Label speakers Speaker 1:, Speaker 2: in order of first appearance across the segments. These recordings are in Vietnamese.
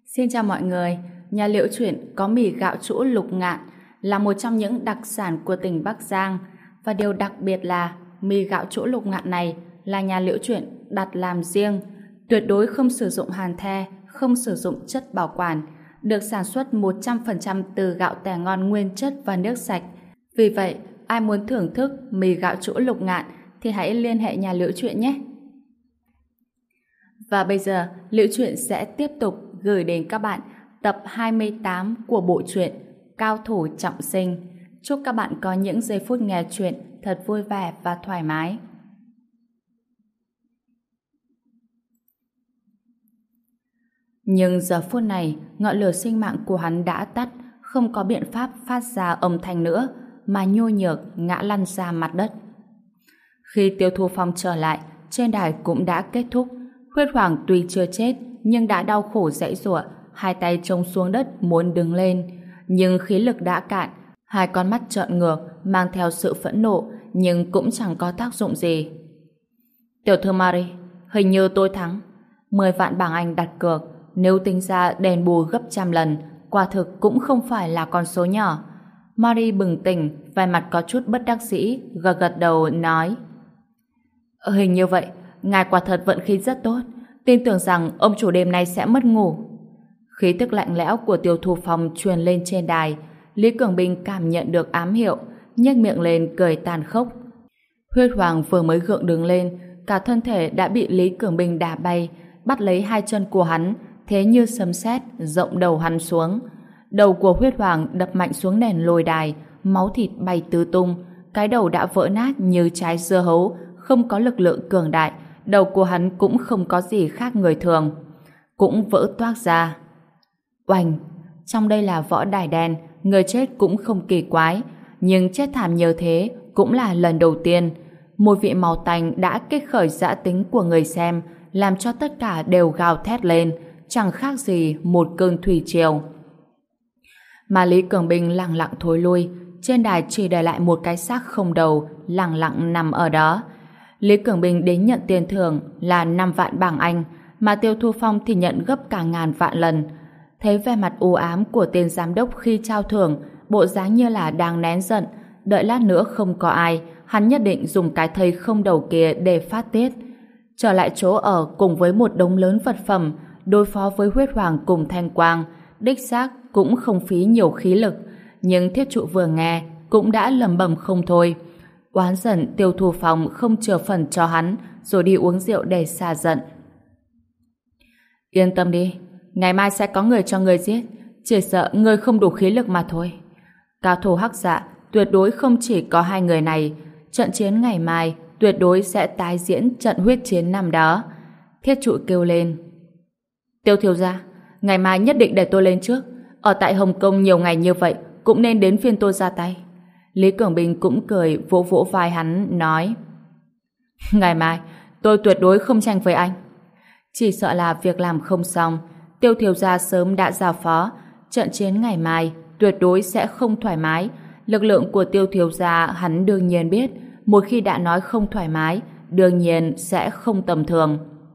Speaker 1: Xin chào mọi người, nhà Liễu Chuyện có mì gạo trũ Lục Ngạn là một trong những đặc sản của tỉnh Bắc Giang, và điều đặc biệt là mì gạo trũ Lục Ngạn này là nhà Liễu Chuyện đặt làm riêng, tuyệt đối không sử dụng hàn the, không sử dụng chất bảo quản, được sản xuất 100% từ gạo tẻ ngon nguyên chất và nước sạch. Vì vậy, ai muốn thưởng thức mì gạo trũ Lục Ngạn thì hãy liên hệ nhà Liễu Chuyện nhé. Và bây giờ, Liễu Chuyện sẽ tiếp tục gửi đến các bạn tập 28 của bộ truyện Cao Thủ Trọng Sinh. Chúc các bạn có những giây phút nghe truyện thật vui vẻ và thoải mái. Nhưng giờ phút này, ngọn lửa sinh mạng của hắn đã tắt, không có biện pháp phát ra âm thanh nữa, mà nhu nhược ngã lăn ra mặt đất. Khi Tiêu Thu Phong trở lại, trên đài cũng đã kết thúc. Huyết Hoàng tuy chưa chết, nhưng đã đau khổ giãy giụa, hai tay trông xuống đất muốn đứng lên, nhưng khí lực đã cạn, hai con mắt trợn ngược, mang theo sự phẫn nộ, nhưng cũng chẳng có tác dụng gì. Tiểu thư Marie, hình như tôi thắng. 10 vạn bảng Anh đặt cược, nếu tính ra đền bù gấp trăm lần, quả thực cũng không phải là con số nhỏ. Marie bừng tỉnh, vẻ mặt có chút bất đắc dĩ, gật gật đầu nói: Hình như vậy, ngài quả thật vận khí rất tốt, tin tưởng rằng ông chủ đêm nay sẽ mất ngủ. Khí tức lạnh lẽo của Tiêu Thu Phong truyền lên trên đài. Lý Cường Bình cảm nhận được ám hiệu, nhếch miệng lên cười tàn khốc. Huyết Hoàng vừa mới gượng đứng lên, cả thân thể đã bị Lý Cường Bình đá bay, bắt lấy hai chân của hắn, thế như sấm sét rộng đầu hắn xuống. Đầu của Huyết Hoàng đập mạnh xuống nền lôi đài, máu thịt bay tứ tung, cái đầu đã vỡ nát như trái dưa hấu, không có lực lượng cường đại. Đầu của hắn cũng không có gì khác người thường, cũng vỡ toác ra. Oành! Trong đây là võ đài đen, người chết cũng không kỳ quái, nhưng chết thảm như thế cũng là lần đầu tiên. Mùi vị máu tanh đã kích khởi dã tính của người xem, làm cho tất cả đều gào thét lên, chẳng khác gì một cơn thủy triều. Mà Lý Cường Bình lặng lặng thối lui, trên đài chỉ để lại một cái xác không đầu lặng lặng nằm ở đó. Lý Cường Bình đến nhận tiền thưởng là 5 vạn bảng Anh, mà Tiêu Thu Phong thì nhận gấp cả ngàn vạn lần. Thấy vẻ mặt u ám của tên giám đốc khi trao thưởng, bộ dáng như là đang nén giận, đợi lát nữa không có ai, hắn nhất định dùng cái thây không đầu kia để phát tiết. Trở lại chỗ ở cùng với một đống lớn vật phẩm, đối phó với Huyết Hoàng cùng Thanh Quang, đích xác cũng không phí nhiều khí lực, nhưng thiết trụ vừa nghe cũng đã lẩm bẩm không thôi. Oán giận Tiêu Thu Phong không chờ phần cho hắn, rồi đi uống rượu để xả giận. Yên tâm đi, ngày mai sẽ có người cho người giết, chỉ sợ người không đủ khí lực mà thôi. Cao thủ Hắc Dạ tuyệt đối không chỉ có hai người này, trận chiến ngày mai tuyệt đối sẽ tái diễn trận huyết chiến năm đó. Thiết trụ kêu lên: Tiêu thiếu gia, ngày mai nhất định để tôi lên trước, ở tại Hồng Kông nhiều ngày như vậy cũng nên đến phiên tôi ra tay. Lý Cường Bình cũng cười vỗ vỗ vai hắn, nói: Ngày mai tôi tuyệt đối không tranh với anh. Chỉ sợ là việc làm không xong, Tiêu thiếu gia sớm đã giao phó, trận chiến ngày mai tuyệt đối sẽ không thoải mái. Lực lượng của Tiêu thiếu gia hắn đương nhiên biết, một khi đã nói không thoải mái, đương nhiên sẽ không tầm thường.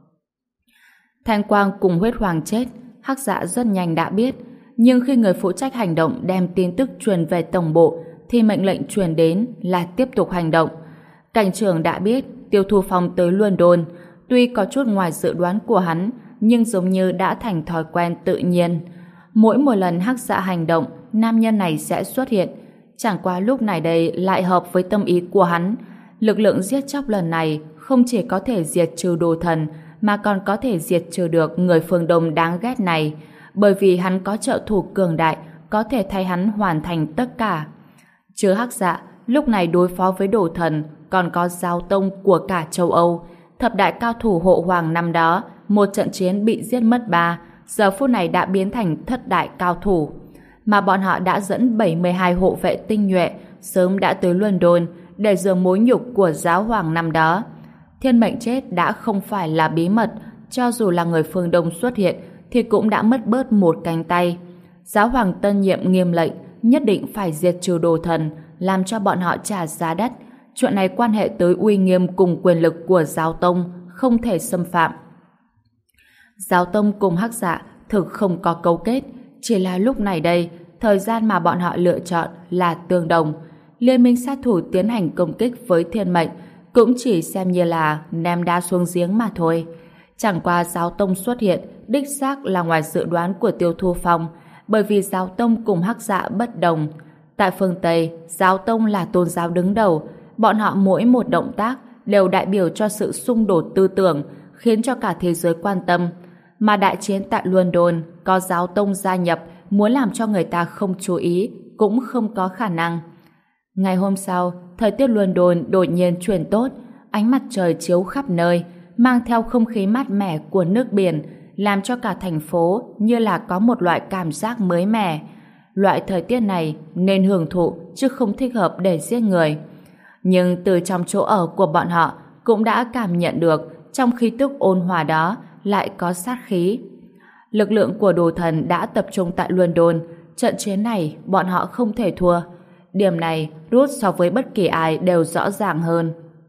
Speaker 1: Thanh Quang cùng Huyết Hoàng chết, Hắc Dạ rất nhanh đã biết, nhưng khi người phụ trách hành động đem tin tức truyền về tổng bộ, thì mệnh lệnh truyền đến là tiếp tục hành động. Cảnh trưởng đã biết Tiêu Thu Phong tới London, tuy có chút ngoài dự đoán của hắn, nhưng giống như đã thành thói quen tự nhiên. Mỗi một lần Hắc Dạ hành động, nam nhân này sẽ xuất hiện. Chẳng qua lúc này đây lại hợp với tâm ý của hắn. Lực lượng giết chóc lần này không chỉ có thể diệt trừ đồ thần, mà còn có thể diệt trừ được người phương Đông đáng ghét này, bởi vì hắn có trợ thủ cường đại, có thể thay hắn hoàn thành tất cả. Chứ Hắc Dạ lúc này đối phó với đồ thần còn có giáo tông của cả châu Âu, thập đại cao thủ hộ hoàng năm đó, một trận chiến bị giết mất 3, giờ phút này đã biến thành thất đại cao thủ. Mà bọn họ đã dẫn 72 hộ vệ tinh nhuệ sớm đã tới London để rửa mối nhục của giáo hoàng năm đó. Thiên mệnh chết đã không phải là bí mật, cho dù là người phương Đông xuất hiện thì cũng đã mất bớt một cánh tay. Giáo hoàng tân nhiệm nghiêm lệnh nhất định phải diệt trừ đồ thần, làm cho bọn họ trả giá đắt. Chuyện này quan hệ tới uy nghiêm cùng quyền lực của giáo tông, không thể xâm phạm. Giáo tông cùng Hắc Dạ thực không có cấu kết, chỉ là lúc này đây, thời gian mà bọn họ lựa chọn là tương đồng. Liên minh sát thủ tiến hành công kích với thiên mệnh cũng chỉ xem như là ném đá xuống giếng mà thôi. Chẳng qua giáo tông xuất hiện đích xác là ngoài dự đoán của Tiêu Thu Phong, bởi vì giáo tông cùng Hắc Dạ bất đồng. Tại phương Tây, giáo tông là tôn giáo đứng đầu, bọn họ mỗi một động tác đều đại biểu cho sự xung đột tư tưởng, khiến cho cả thế giới quan tâm. Mà đại chiến tại London có giáo tông gia nhập, muốn làm cho người ta không chú ý cũng không có khả năng. Ngày hôm sau, thời tiết London đột nhiên chuyển tốt, ánh mặt trời chiếu khắp nơi, mang theo không khí mát mẻ của nước biển, làm cho cả thành phố như là có một loại cảm giác mới mẻ. Loại thời tiết này nên hưởng thụ chứ không thích hợp để giết người. Nhưng từ trong chỗ ở của bọn họ cũng đã cảm nhận được trong khí tức ôn hòa đó lại có sát khí. Lực lượng của đồ thần đã tập trung tại London, trận chiến này bọn họ không thể thua. Điểm này rút so với bất kỳ ai đều rõ ràng hơn.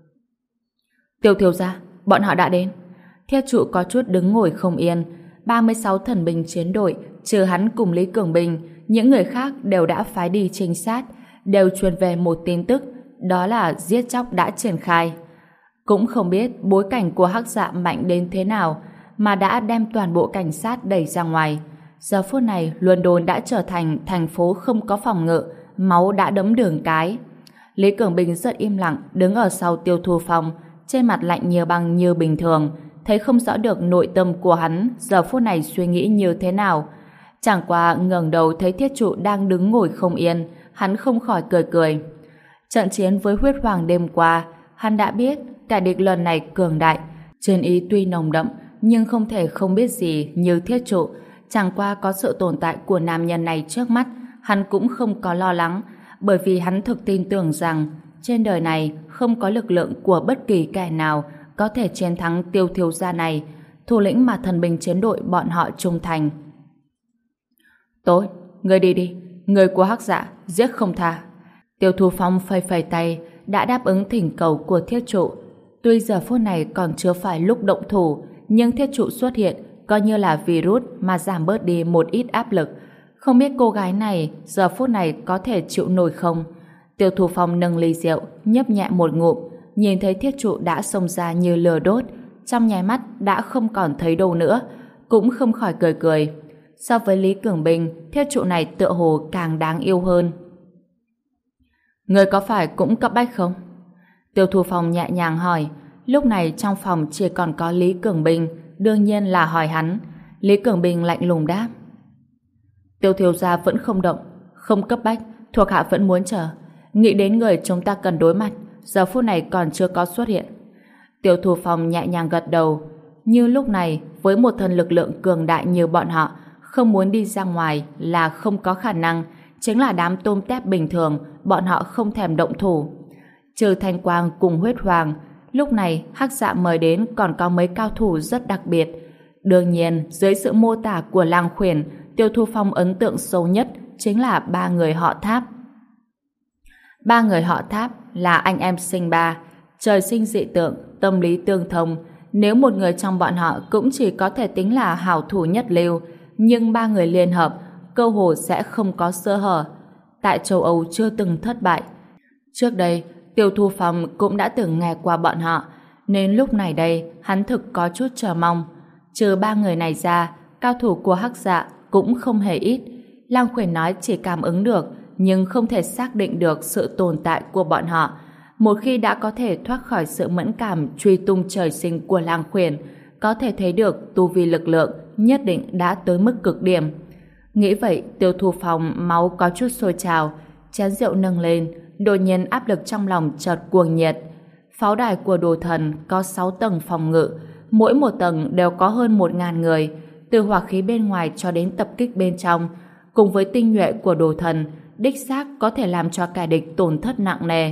Speaker 1: Tiêu thiếu gia, bọn họ đã đến. Thiết trụ có chút đứng ngồi không yên. 36 thần binh chiến đội, trừ hắn cùng Lý Cường Bình, những người khác đều đã phái đi trinh sát, đều truyền về một tin tức, đó là giết chóc đã triển khai. Cũng không biết bối cảnh của Hắc Dạ mạnh đến thế nào, mà đã đem toàn bộ cảnh sát đẩy ra ngoài. Giờ phút này, London đã trở thành thành phố không có phòng ngự, máu đã đẫm đường cái. Lý Cường Bình rất im lặng, đứng ở sau Tiêu Thu Phong, trên mặt lạnh như băng như bình thường, thấy không rõ được nội tâm của hắn giờ phút này suy nghĩ như thế nào. Chẳng qua ngẩng đầu thấy thiết trụ đang đứng ngồi không yên, hắn không khỏi cười cười. Trận chiến với huyết hoàng đêm qua, hắn đã biết kẻ địch lần này cường đại, chiến ý tuy nồng đậm nhưng không thể không biết gì như thiết trụ. Chẳng qua có sự tồn tại của nam nhân này trước mắt, hắn cũng không có lo lắng, bởi vì hắn thực tin tưởng rằng trên đời này không có lực lượng của bất kỳ kẻ nào có thể chiến thắng Tiêu thiếu gia này, thủ lĩnh mà thần binh chiến đội bọn họ trung thành. Tốt, ngươi đi đi, người của Hắc Dạ giết không tha. Tiêu Thu Phong phẩy phẩy tay, đã đáp ứng thỉnh cầu của thiết trụ. Tuy giờ phút này còn chưa phải lúc động thủ, nhưng thiết trụ xuất hiện coi như là virus mà giảm bớt đi một ít áp lực. Không biết cô gái này giờ phút này có thể chịu nổi không? Tiêu Thu Phong nâng ly rượu, nhấp nhẹ một ngụm, nhìn thấy thiết trụ đã xông ra như lửa đốt, trong nháy mắt đã không còn thấy đâu nữa, cũng không khỏi cười cười. So với Lý Cường Bình, thiết trụ này tựa hồ càng đáng yêu hơn. Người có phải cũng cấp bách không? Tiêu Thu Phong nhẹ nhàng hỏi. Lúc này trong phòng chỉ còn có Lý Cường Bình, đương nhiên là hỏi hắn. Lý Cường Bình lạnh lùng đáp. Tiêu thiếu gia vẫn không động, không cấp bách, thuộc hạ vẫn muốn chờ. Nghĩ đến người chúng ta cần đối mặt, giờ phút này còn chưa có xuất hiện. Tiêu Thu Phong nhẹ nhàng gật đầu. Như lúc này, với một thân lực lượng cường đại như bọn họ, không muốn đi ra ngoài là không có khả năng, chính là đám tôm tép bình thường, bọn họ không thèm động thủ. Trừ Thanh Quang cùng Huyết Hoàng, lúc này Hắc Dạ mời đến còn có mấy cao thủ rất đặc biệt. Đương nhiên, dưới sự mô tả của Lang Khuyển, Tiêu Thu Phong ấn tượng sâu nhất chính là ba người họ Tháp. Ba người họ Tháp là anh em sinh ba, trời sinh dị tượng, tâm lý tương thông. Nếu một người trong bọn họ cũng chỉ có thể tính là hảo thủ nhất lưu, nhưng ba người liên hợp, cơ hồ sẽ không có sơ hở. Tại châu Âu chưa từng thất bại. Trước đây, Tiêu Thu Phong cũng đã từng nghe qua bọn họ, nên lúc này đây hắn thực có chút chờ mong. Trừ ba người này ra, cao thủ của Hắc Dạ cũng không hề ít. Lang Khuyển nói chỉ cảm ứng được, nhưng không thể xác định được sự tồn tại của bọn họ. Một khi đã có thể thoát khỏi sự mẫn cảm truy tung trời sinh của Lang Khuyển, có thể thấy được tu vi lực lượng nhất định đã tới mức cực điểm. Nghĩ vậy, Tiêu Thu Phong máu có chút sôi trào, chén rượu nâng lên, đột nhiên áp lực trong lòng chợt cuồng nhiệt. Pháo đài của đồ thần có 6 tầng phòng ngự, mỗi một tầng đều có hơn 1000 người, từ hỏa khí bên ngoài cho đến tập kích bên trong, cùng với tinh nhuệ của đồ thần, đích xác có thể làm cho kẻ địch tổn thất nặng nề.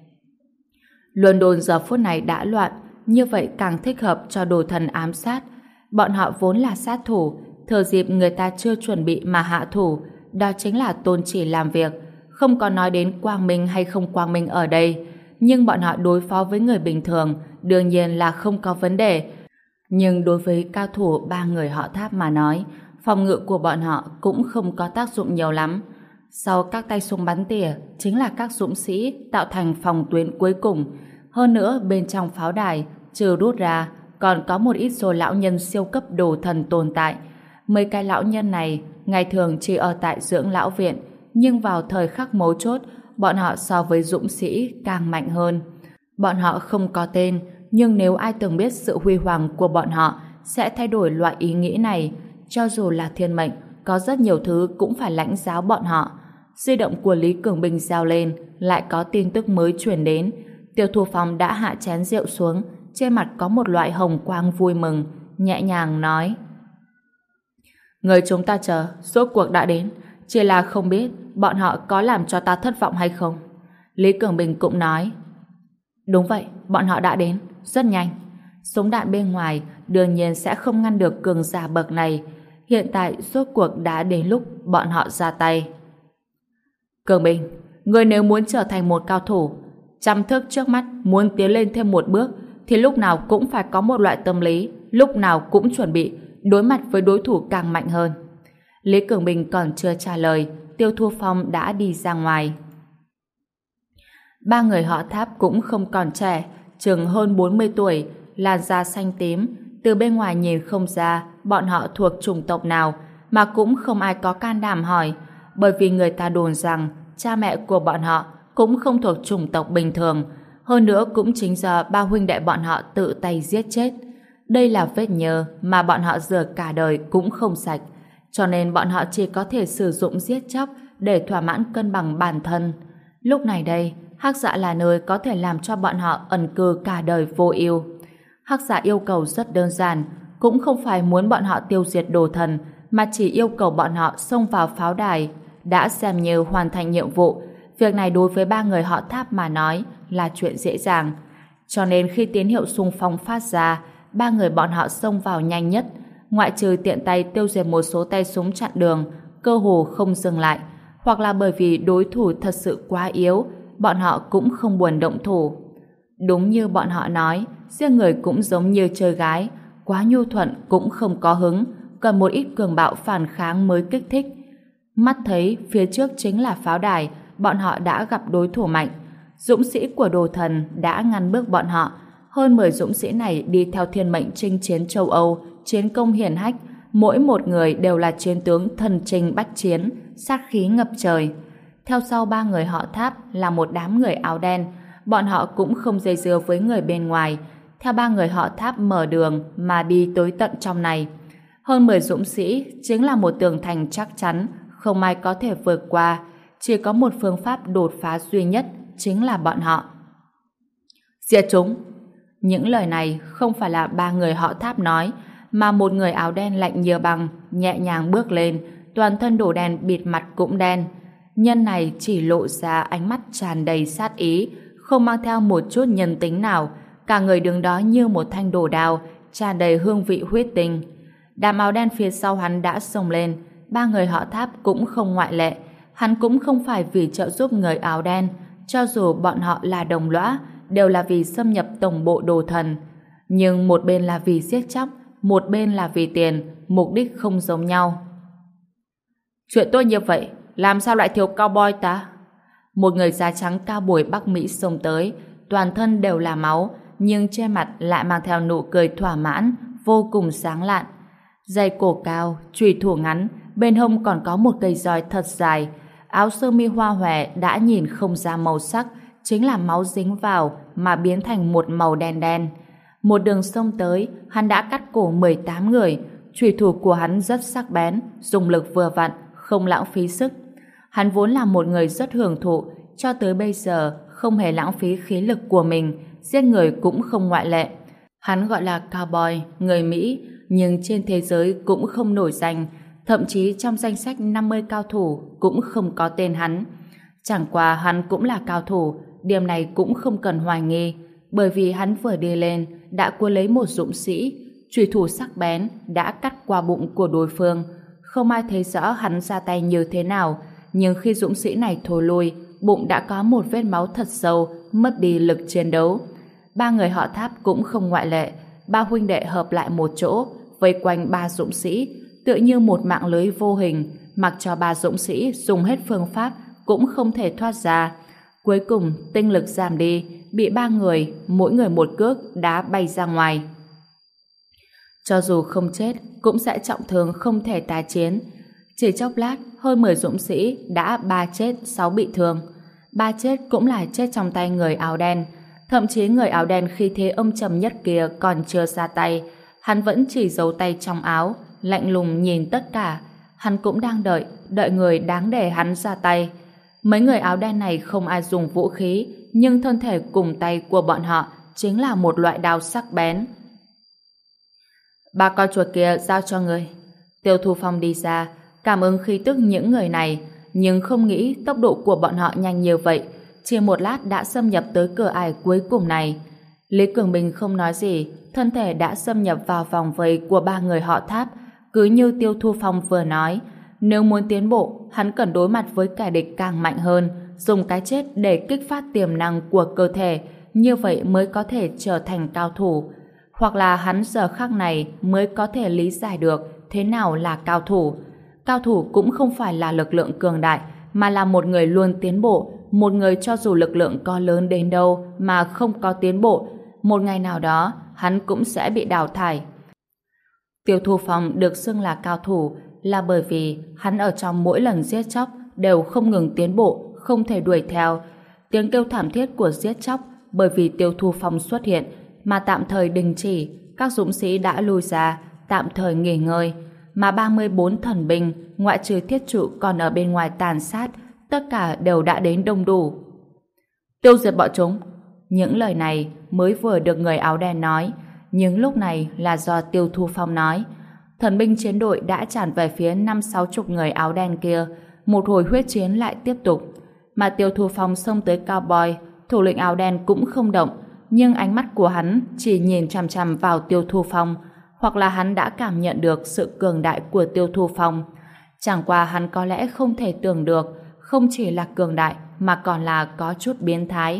Speaker 1: London giờ phút này đã loạn, như vậy càng thích hợp cho đồ thần ám sát. Bọn họ vốn là sát thủ, thừa dịp người ta chưa chuẩn bị mà hạ thủ, đó chính là tôn chỉ làm việc. Không có nói đến quang minh hay không quang minh ở đây, nhưng bọn họ đối phó với người bình thường đương nhiên là không có vấn đề. Nhưng đối với cao thủ ba người họ Tháp mà nói, phòng ngự của bọn họ cũng không có tác dụng nhiều lắm. Sau các tay súng bắn tỉa chính là các dũng sĩ tạo thành phòng tuyến cuối cùng. Hơn nữa bên trong pháo đài trừ rút ra còn có một ít số lão nhân siêu cấp đồ thần tồn tại. Mấy cái lão nhân này ngày thường chỉ ở tại dưỡng lão viện, nhưng vào thời khắc mấu chốt bọn họ so với dũng sĩ càng mạnh hơn. Bọn họ không có tên, nhưng nếu ai từng biết sự huy hoàng của bọn họ sẽ thay đổi loại ý nghĩ này. Cho dù là thiên mệnh, có rất nhiều thứ cũng phải lãnh giáo bọn họ. Di động của Lý Cường Bình reo lên, lại có tin tức mới truyền đến. Tiêu Thu Phong đã hạ chén rượu xuống, trên mặt có một loại hồng quang vui mừng, nhẹ nhàng nói: người chúng ta chờ, rốt cuộc đã đến, chỉ là không biết bọn họ có làm cho ta thất vọng hay không. Lý Cường Bình cũng nói: đúng vậy, bọn họ đã đến, rất nhanh. Súng đạn bên ngoài đương nhiên sẽ không ngăn được cường giả bậc này. Hiện tại rốt cuộc đã đến lúc bọn họ ra tay. Cường Bình, người nếu muốn trở thành một cao thủ, trăm thước trước mắt muốn tiến lên thêm một bước, thì lúc nào cũng phải có một loại tâm lý, lúc nào cũng chuẩn bị đối mặt với đối thủ càng mạnh hơn. Lý Cường Bình còn chưa trả lời, Tiêu Thu Phong đã đi ra ngoài. Ba người họ Tháp cũng không còn trẻ, chừng hơn 40 tuổi, làn da xanh tím, từ bên ngoài nhìn không ra bọn họ thuộc chủng tộc nào, mà cũng không ai có can đảm hỏi, bởi vì người ta đồn rằng cha mẹ của bọn họ cũng không thuộc chủng tộc bình thường, hơn nữa cũng chính do ba huynh đệ bọn họ tự tay giết chết. Đây là vết nhơ mà bọn họ rửa cả đời cũng không sạch, cho nên bọn họ chỉ có thể sử dụng giết chóc để thỏa mãn cân bằng bản thân. Lúc này đây, Hắc Dạ là nơi có thể làm cho bọn họ ẩn cư cả đời vô ưu. Hắc Dạ yêu cầu rất đơn giản, cũng không phải muốn bọn họ tiêu diệt đồ thần, mà chỉ yêu cầu bọn họ xông vào pháo đài, đã xem như hoàn thành nhiệm vụ. Việc này đối với ba người họ Tháp mà nói là chuyện dễ dàng. Cho nên khi tín hiệu xung phong phát ra, ba người bọn họ xông vào nhanh nhất, ngoại trừ tiện tay tiêu diệt một số tay súng chặn đường, cơ hồ không dừng lại, hoặc là bởi vì đối thủ thật sự quá yếu, bọn họ cũng không buồn động thủ. Đúng như bọn họ nói, riêng người cũng giống như chơi gái, quá nhu thuận cũng không có hứng, cần một ít cường bạo phản kháng mới kích thích. Mắt thấy phía trước chính là pháo đài, bọn họ đã gặp đối thủ mạnh. Dũng sĩ của đồ thần đã ngăn bước bọn họ. Hơn 10 dũng sĩ này đi theo thiên mệnh chinh chiến châu Âu, chiến công hiển hách, mỗi một người đều là chiến tướng thần chinh bách chiến, sát khí ngập trời. Theo sau ba người họ Tháp là một đám người áo đen, bọn họ cũng không dây dưa với người bên ngoài, theo ba người họ Tháp mở đường mà đi tới tận trong này. Hơn 10 dũng sĩ chính là một tường thành chắc chắn, không ai có thể vượt qua, chỉ có một phương pháp đột phá duy nhất, chính là bọn họ. Diệt chúng! Những lời này không phải là ba người họ Tháp nói, mà một người áo đen lạnh như băng, nhẹ nhàng bước lên, toàn thân đổ đen bịt mặt cũng đen. Nhân này chỉ lộ ra ánh mắt tràn đầy sát ý, không mang theo một chút nhân tính nào, cả người đứng đó như một thanh đồ đao, tràn đầy hương vị huyết tinh. Đám áo đen phía sau hắn đã xông lên, ba người họ Tháp cũng không ngoại lệ. Hắn cũng không phải vì trợ giúp người áo đen, cho dù bọn họ là đồng lõa, đều là vì xâm nhập tổng bộ đồ thần. Nhưng một bên là vì giết chóc, một bên là vì tiền, mục đích không giống nhau. Chuyện tôi như vậy, làm sao lại thiếu cowboy ta? Một người da trắng cao bồi Bắc Mỹ xông tới, toàn thân đều là máu, nhưng trên mặt lại mang theo nụ cười thỏa mãn, vô cùng sáng lạn. Giày cổ cao, chùy thủ ngắn, bên hông còn có một cây roi thật dài, áo sơ mi hoa hòe đã nhìn không ra màu sắc, chính là máu dính vào mà biến thành một màu đen đen. Một đường xông tới, hắn đã cắt cổ 18 người, chùy thủ của hắn rất sắc bén, dùng lực vừa vặn, không lãng phí sức. Hắn vốn là một người rất hưởng thụ, cho tới bây giờ không hề lãng phí khí lực của mình, giết người cũng không ngoại lệ. Hắn gọi là cowboy, người Mỹ, nhưng trên thế giới cũng không nổi danh, thậm chí trong danh sách 50 cao thủ cũng không có tên hắn. Chẳng qua hắn cũng là cao thủ, điểm này cũng không cần hoài nghi, bởi vì hắn vừa đi lên đã cuốn lấy một dũng sĩ, chùy thủ sắc bén đã cắt qua bụng của đối phương. Không ai thấy rõ hắn ra tay như thế nào, nhưng khi dũng sĩ này thối lui, bụng đã có một vết máu thật sâu, mất đi lực chiến đấu. Ba người họ Tháp cũng không ngoại lệ, ba huynh đệ hợp lại một chỗ, vây quanh ba dũng sĩ, tựa như một mạng lưới vô hình, mặc cho ba dũng sĩ dùng hết phương pháp cũng không thể thoát ra. Cuối cùng tinh lực giảm đi, bị ba người, mỗi người một cước đá bay ra ngoài. Cho dù không chết, cũng sẽ trọng thương không thể tái chiến. Chỉ chốc lát, hơn 10 dũng sĩ đã 3 chết 6 bị thương. 3 chết cũng là chết trong tay người áo đen. Thậm chí người áo đen khi thế âm trầm nhất kia còn chưa ra tay, hắn vẫn chỉ giấu tay trong áo, lạnh lùng nhìn tất cả. Hắn cũng đang đợi người đáng để hắn ra tay. Mấy người áo đen này không ai dùng vũ khí, nhưng thân thể cùng tay của bọn họ chính là một loại đao sắc bén. Ba con chuột kia giao cho người. Tiêu Thu Phong đi ra, cảm ứng khí tức những người này, nhưng không nghĩ tốc độ của bọn họ nhanh như vậy, chỉ một lát đã xâm nhập tới cửa ải cuối cùng này. Lý Cường Bình không nói gì, thân thể đã xâm nhập vào vòng vây của ba người họ Tháp, cứ như Tiêu Thu Phong vừa nói, nếu muốn tiến bộ, hắn cần đối mặt với kẻ địch càng mạnh hơn, dùng cái chết để kích phát tiềm năng của cơ thể, như vậy mới có thể trở thành cao thủ. Hoặc là hắn giờ khắc này mới có thể lý giải được thế nào là cao thủ. Cao thủ cũng không phải là lực lượng cường đại, mà là một người luôn tiến bộ, một người cho dù lực lượng có lớn đến đâu mà không có tiến bộ, một ngày nào đó hắn cũng sẽ bị đào thải. Tiêu Thu Phong được xưng là cao thủ là bởi vì hắn ở trong mỗi lần giết chóc đều không ngừng tiến bộ, không thể đuổi theo. Tiếng kêu thảm thiết của giết chóc bởi vì Tiêu Thu Phong xuất hiện mà tạm thời đình chỉ, các dũng sĩ đã lui ra, tạm thời nghỉ ngơi, mà 34 thần binh, ngoại trừ thiết trụ còn ở bên ngoài tàn sát, tất cả đều đã đến đông đủ. Tiêu diệt bọn chúng. Những lời này mới vừa được người áo đen nói, nhưng lúc này là do Tiêu Thu Phong nói. Thần binh chiến đội đã tràn về phía 50-60 người áo đen kia, một hồi huyết chiến lại tiếp tục. Mà Tiêu Thu Phong xông tới Cowboy, thủ lĩnh áo đen cũng không động, nhưng ánh mắt của hắn chỉ nhìn chằm chằm vào Tiêu Thu Phong, hoặc là hắn đã cảm nhận được sự cường đại của Tiêu Thu Phong. Chẳng qua hắn có lẽ không thể tưởng được, không chỉ là cường đại mà còn là có chút biến thái.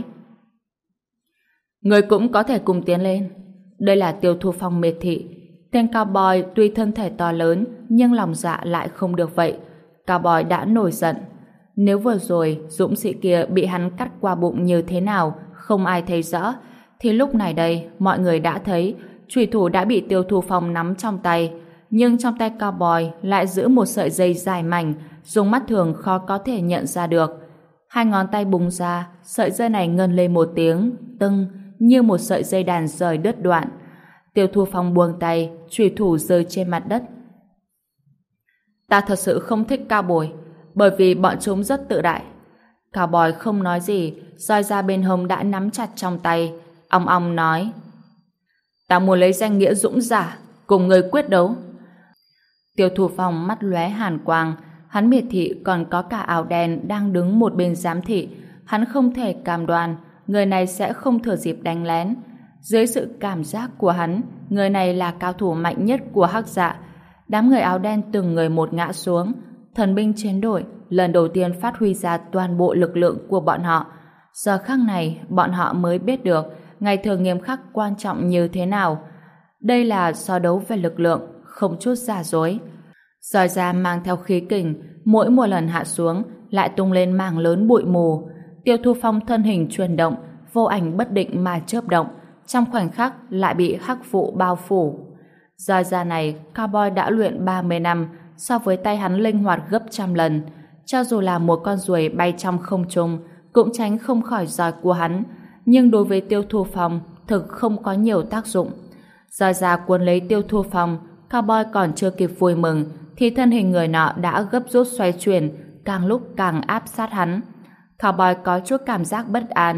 Speaker 1: Người cũng có thể cùng tiến lên. Đây là Tiêu Thu Phong miệt thị. Tên Cowboy tuy thân thể to lớn nhưng lòng dạ lại không được vậy. Cowboy đã nổi giận. Nếu vừa rồi dũng sĩ kia bị hắn cắt qua bụng như thế nào không ai thấy rõ, thì lúc này đây mọi người đã thấy chùy thủ đã bị Tiêu Thu Phong nắm trong tay, nhưng trong tay Cowboy lại giữ một sợi dây dài mảnh, dùng mắt thường khó có thể nhận ra được. Hai ngón tay búng ra, sợi dây này ngân lên một tiếng tưng, như một sợi dây đàn rời đứt đoạn. Tiêu Thu Phong buông tay, chùy thủ rơi trên mặt đất. Ta thật sự không thích Cowboy, bởi vì bọn chúng rất tự đại. Cowboy không nói gì, roi ra bên hông đã nắm chặt trong tay, ong ong nói: Ta muốn lấy danh nghĩa dũng giả, cùng người quyết đấu. Tiêu Thu Phong mắt lóe hàn quang, hắn miệt thị còn có cả áo đen đang đứng một bên giám thị, hắn không thể cam đoan người này sẽ không thừa dịp đánh lén. Dưới sự cảm giác của hắn, người này là cao thủ mạnh nhất của Hắc Dạ. Đám người áo đen từng người một ngã xuống, thần binh chiến đội lần đầu tiên phát huy ra toàn bộ lực lượng của bọn họ. Giờ khắc này, bọn họ mới biết được ngày thường nghiêm khắc quan trọng như thế nào. Đây là so đấu về lực lượng, không chút giả dối. Roi ra mang theo khí kình, mỗi một lần hạ xuống lại tung lên mảng lớn bụi mù. Tiêu Thu Phong thân hình chuyển động, vô ảnh bất định mà chớp động, trong khoảnh khắc lại bị hắc vụ bao phủ. Roi ra này, Cowboy đã luyện 30 năm, so với tay hắn linh hoạt gấp trăm lần. Cho dù là một con ruồi bay trong không trung, cũng tránh không khỏi roi của hắn. Nhưng đối với Tiêu Thu Phong, thực không có nhiều tác dụng. Roi ra cuốn lấy Tiêu Thu Phong, Cowboy còn chưa kịp vui mừng, thì thân hình người nọ đã gấp rút xoay chuyển, càng lúc càng áp sát hắn. Cowboy có chút cảm giác bất an.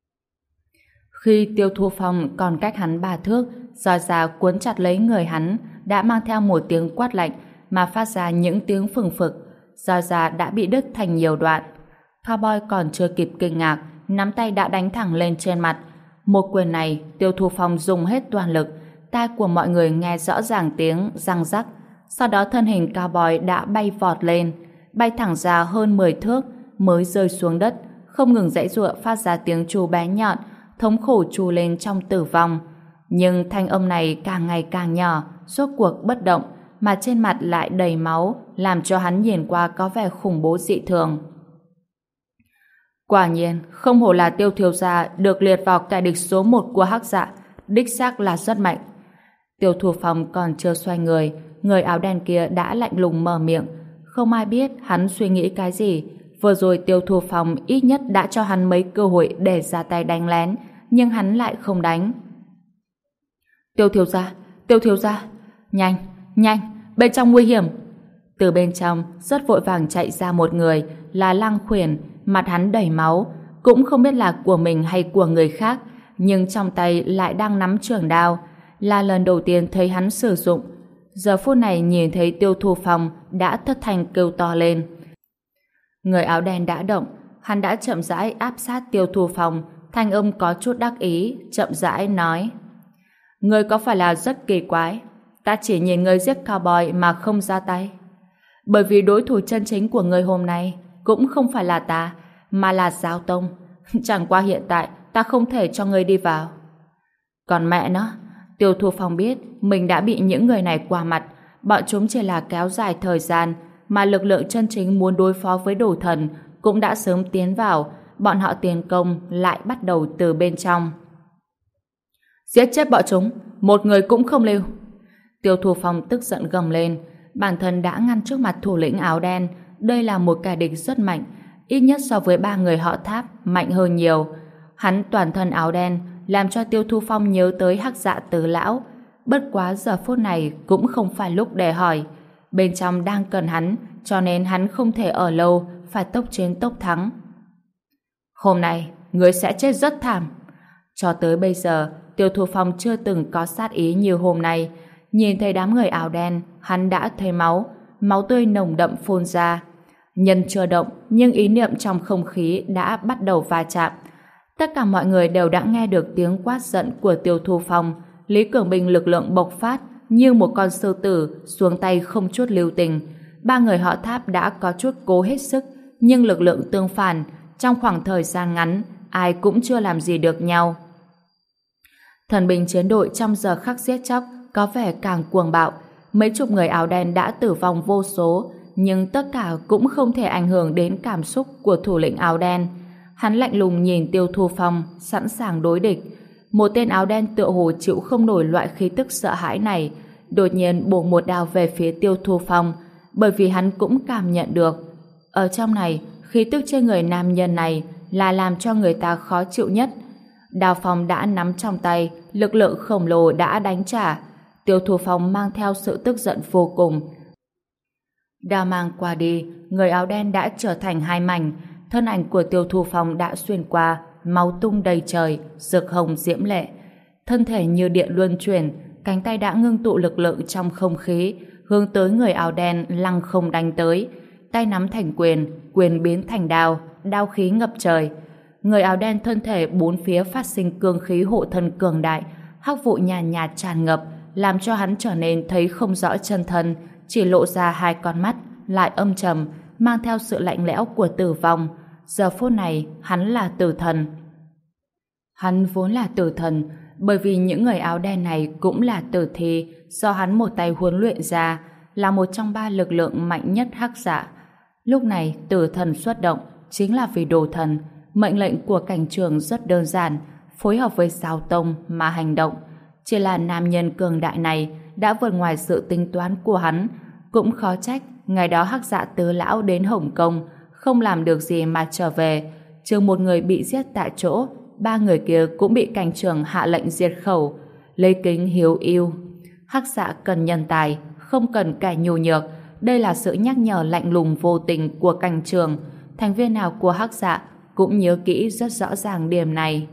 Speaker 1: Khi Tiêu Thu Phong còn cách hắn 3 thước, roi ra cuốn chặt lấy người hắn, đã mang theo một tiếng quát lạnh mà phát ra những tiếng phừng phực. Roi ra đã bị đứt thành nhiều đoạn. Cowboy còn chưa kịp kinh ngạc, nắm tay đã đánh thẳng lên trên mặt. Một quyền này, Tiêu Thu Phong dùng hết toàn lực, tai của mọi người nghe rõ ràng tiếng răng rắc. Sau đó thân hình Cowboy đã bay vọt lên, bay thẳng ra hơn 10 thước, mới rơi xuống đất, không ngừng giãy giụa phát ra tiếng tru bé nhọn, thống khổ trù lên trong tử vong. Nhưng thanh âm này càng ngày càng nhỏ, rốt cuộc bất động, mà trên mặt lại đầy máu, làm cho hắn nhìn qua có vẻ khủng bố dị thường. Quả nhiên, không hổ là Tiêu thiếu gia được liệt vào kẻ địch số 1 của Hắc Dạ, đích xác là rất mạnh. Tiêu Thu Phong còn chưa xoay người áo đen kia đã lạnh lùng mở miệng. Không ai biết hắn suy nghĩ cái gì. Vừa rồi Tiêu Thu Phong ít nhất đã cho hắn mấy cơ hội để ra tay đánh lén, nhưng hắn lại không đánh. Tiêu thiếu gia, nhanh, bên trong nguy hiểm. Từ bên trong rất vội vàng chạy ra một người, là Lăng Khuyển, mặt hắn đầy máu, cũng không biết là của mình hay của người khác, nhưng trong tay lại đang nắm chưởng đao, là lần đầu tiên thấy hắn sử dụng. Giờ phút này nhìn thấy Tiêu Thu Phong đã thất thanh kêu to lên. Người áo đen đã động, hắn đã chậm rãi áp sát Tiêu Thu Phong, thanh âm có chút đắc ý, chậm rãi nói: Ngươi có phải là rất kỳ quái? Ta chỉ nhìn ngươi giết cowboy mà không ra tay. Bởi vì đối thủ chân chính của ngươi hôm nay cũng không phải là ta, mà là Giao Tông. Chẳng qua hiện tại ta không thể cho ngươi đi vào. Còn mẹ nó, Tiêu Thu Phong biết mình đã bị những người này qua mặt, bọn chúng chỉ là kéo dài thời gian, mà lực lượng chân chính muốn đối phó với đồ thần cũng đã sớm tiến vào, bọn họ tiến công lại bắt đầu từ bên trong. Giết chết bọn chúng, một người cũng không lưu. Tiêu Thu Phong tức giận gầm lên, bản thân đã ngăn trước mặt thủ lĩnh áo đen, đây là một kẻ địch rất mạnh, ít nhất so với 3 người họ Tháp mạnh hơn nhiều. Hắn toàn thân áo đen, làm cho Tiêu Thu Phong nhớ tới Hắc Dạ Tứ Lão. Bất quá giờ phút này cũng không phải lúc để hỏi, bên trong đang cần hắn, cho nên hắn không thể ở lâu, phải tốc chiến tốc thắng. Hôm nay, ngươi sẽ chết rất thảm. Cho tới bây giờ, Tiêu Thu Phong chưa từng có sát ý như hôm nay. Nhìn thấy đám người áo đen, hắn đã thấy máu tươi nồng đậm phun ra. Nhân chưa động, nhưng ý niệm trong không khí đã bắt đầu va chạm. Tất cả mọi người đều đã nghe được tiếng quát giận của Tiêu Thu Phong. Lý Cường Bình lực lượng bộc phát như một con sư tử, xuống tay không chút lưu tình. 3 người họ Tháp đã có chút cố hết sức, nhưng lực lượng tương phản, trong khoảng thời gian ngắn, ai cũng chưa làm gì được nhau. Thần binh chiến đội trong giờ khắc giết chóc có vẻ càng cuồng bạo. Mấy chục người áo đen đã tử vong vô số, nhưng tất cả cũng không thể ảnh hưởng đến cảm xúc của thủ lĩnh áo đen. Hắn lạnh lùng nhìn Tiêu Thu Phong, sẵn sàng đối địch. Một tên áo đen tựa hồ chịu không nổi loại khí tức sợ hãi này, đột nhiên bổ một đao về phía Tiêu Thu Phong, bởi vì hắn cũng cảm nhận được. Ở trong này, khí tức trên người nam nhân này là làm cho người ta khó chịu nhất. Đao phong đã nắm trong tay, lực lượng khổng lồ đã đánh trả. Tiêu Thu Phong mang theo sự tức giận vô cùng. Đao mang qua đi, người áo đen đã trở thành hai mảnh, thân ảnh của Tiêu Thu Phong đã xuyên qua, máu tung đầy trời, rực hồng diễm lệ. Thân thể như điện luân chuyển, cánh tay đã ngưng tụ lực lượng trong không khí, hướng tới người áo đen lăng không đánh tới. Tay nắm thành quyền, quyền biến thành đao, đao khí ngập trời. Người áo đen thân thể bốn phía phát sinh cương khí hộ thân cường đại, hắc vụ nhàn nhạt tràn ngập, làm cho hắn trở nên thấy không rõ chân thân, chỉ lộ ra hai con mắt, lại âm trầm, mang theo sự lạnh lẽo của tử vong. Giờ phút này, hắn là tử thần. Hắn vốn là tử thần, bởi vì những người áo đen này cũng là tử thi, do hắn một tay huấn luyện ra, là một trong 3 lực lượng mạnh nhất Hắc Dạ. Lúc này, tử thần xuất động, chính là vì đồ thần. Mệnh lệnh của cảnh trường rất đơn giản, phối hợp với Giao Tông mà hành động. Chỉ là nam nhân cường đại này đã vượt ngoài sự tính toán của hắn, cũng khó trách ngày đó Hắc Dạ Tứ Lão đến Hồng Kông không làm được gì mà trở về, trừ một người bị giết tại chỗ, 3 người kia cũng bị cảnh trường hạ lệnh diệt khẩu. Lấy kính hiếu yêu, Hắc Dạ cần nhân tài, không cần kẻ nhu nhược. Đây là sự nhắc nhở lạnh lùng vô tình của cảnh trường. Thành viên nào của Hắc Dạ cũng nhớ kỹ rất rõ ràng điểm này.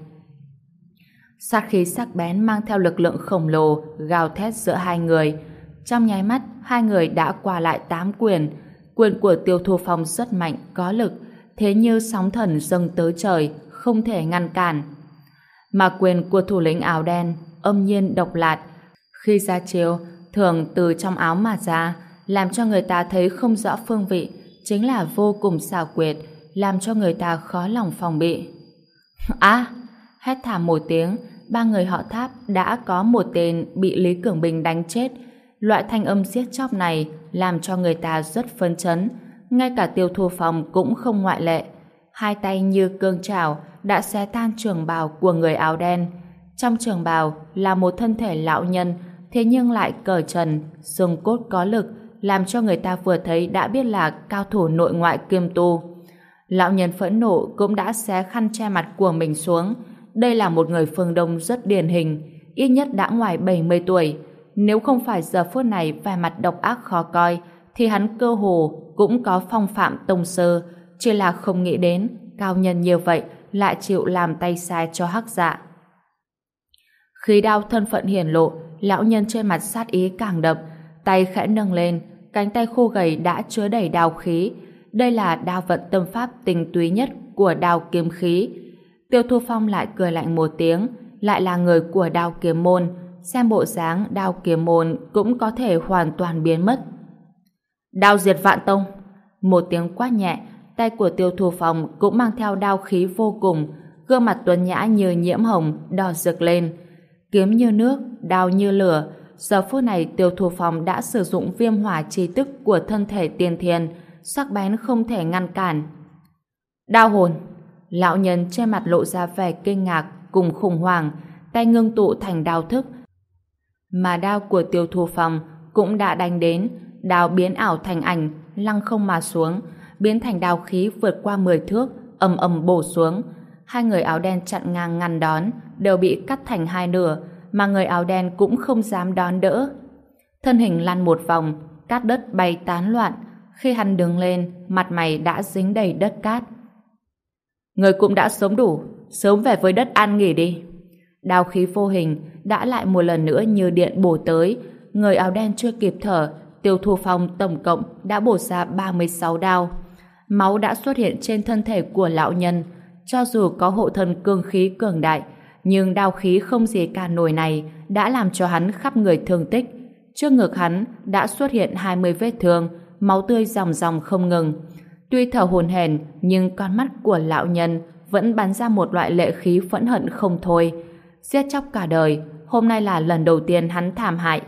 Speaker 1: Sát khí sắc bén mang theo lực lượng khổng lồ gào thét giữa hai người. Trong nháy mắt, hai người đã qua lại 8 quyền. Quyền của Tiêu Thu Phong rất mạnh, có lực, thế như sóng thần dâng tới trời, không thể ngăn cản. Mà quyền của thủ lĩnh áo đen âm nhiên độc lạt, khi ra chiêu thường từ trong áo mà ra, làm cho người ta thấy không rõ phương vị, chính là vô cùng xảo quyệt, làm cho người ta khó lòng phòng bị. Hét thảm một tiếng, 3 người họ Tháp đã có một tên bị Lý Cường Bình đánh chết. Loại thanh âm giết chóc này làm cho người ta rất phấn chấn, ngay cả Tiêu Thu Phong cũng không ngoại lệ. Hai tay như cương chảo đã xé tan trường bào của người áo đen. Trong trường bào là một thân thể lão nhân, thế nhưng lại cởi trần, xương cốt có lực, làm cho người ta vừa thấy đã biết là cao thủ nội ngoại kiêm tu. Lão nhân phẫn nộ cũng đã xé khăn che mặt của mình xuống. Đây là một người phương Đông rất điển hình, ít nhất đã ngoài 70 tuổi. Nếu không phải giờ phút này vẻ mặt độc ác khó coi, thì hắn cơ hồ cũng có phong phạm tông sơ, chỉ là không nghĩ đến cao nhân như vậy lại chịu làm tay sai cho Hắc Dạ. Khí đao thân phận hiển lộ, lão nhân trên mặt sát ý càng đậm, tay khẽ nâng lên, cánh tay khô gầy đã chứa đầy đao khí. Đây là đao vận tâm pháp tinh túy nhất của đao kiếm khí. Tiêu Thu Phong lại cười lạnh một tiếng, lại là người của đao kiếm môn, xem bộ dáng đao kiếm môn cũng có thể hoàn toàn biến mất. Đao diệt vạn tông! Một tiếng quát nhẹ, tay của Tiêu Thu Phong cũng mang theo đao khí vô cùng, gương mặt tuấn nhã như nhiễm hồng đỏ rực lên. Kiếm như nước, đao như lửa. Giờ phút này Tiêu Thu Phong đã sử dụng viêm hỏa chi tức của thân thể tiên thiên, sắc bén không thể ngăn cản. Đao hồn! Lão nhân trên mặt lộ ra vẻ kinh ngạc cùng khủng hoảng, tay ngưng tụ thành đao thức. Mà đao của Tiêu Thu Phong cũng đã đánh đến, đao biến ảo thành ảnh, lăng không mà xuống, biến thành đao khí vượt qua 10 thước, ầm ầm bổ xuống. Hai người áo đen chặn ngang ngăn đón, đều bị cắt thành hai nửa, mà người áo đen cũng không dám đón đỡ. Thân hình lăn một vòng, cát đất bay tán loạn. Khi hắn đứng lên, mặt mày đã dính đầy đất cát. Người cũng đã sống đủ, sớm về với đất an nghỉ đi. Đao khí vô hình đã lại một lần nữa như điện bổ tới. Người áo đen chưa kịp thở, Tiêu Thu Phong tổng cộng đã bổ ra 36 đao. Máu đã xuất hiện trên thân thể của lão nhân. Cho dù có hộ thân cương khí cường đại, nhưng đao khí không gì cản nổi này đã làm cho hắn khắp người thương tích. Trước ngực hắn đã xuất hiện 20 vết thương, máu tươi ròng ròng không ngừng. Tuy thở hổn hển, nhưng con mắt của lão nhân vẫn bắn ra một loại lệ khí phẫn hận không thôi. Giết chóc cả đời, hôm nay là lần đầu tiên hắn thảm hại.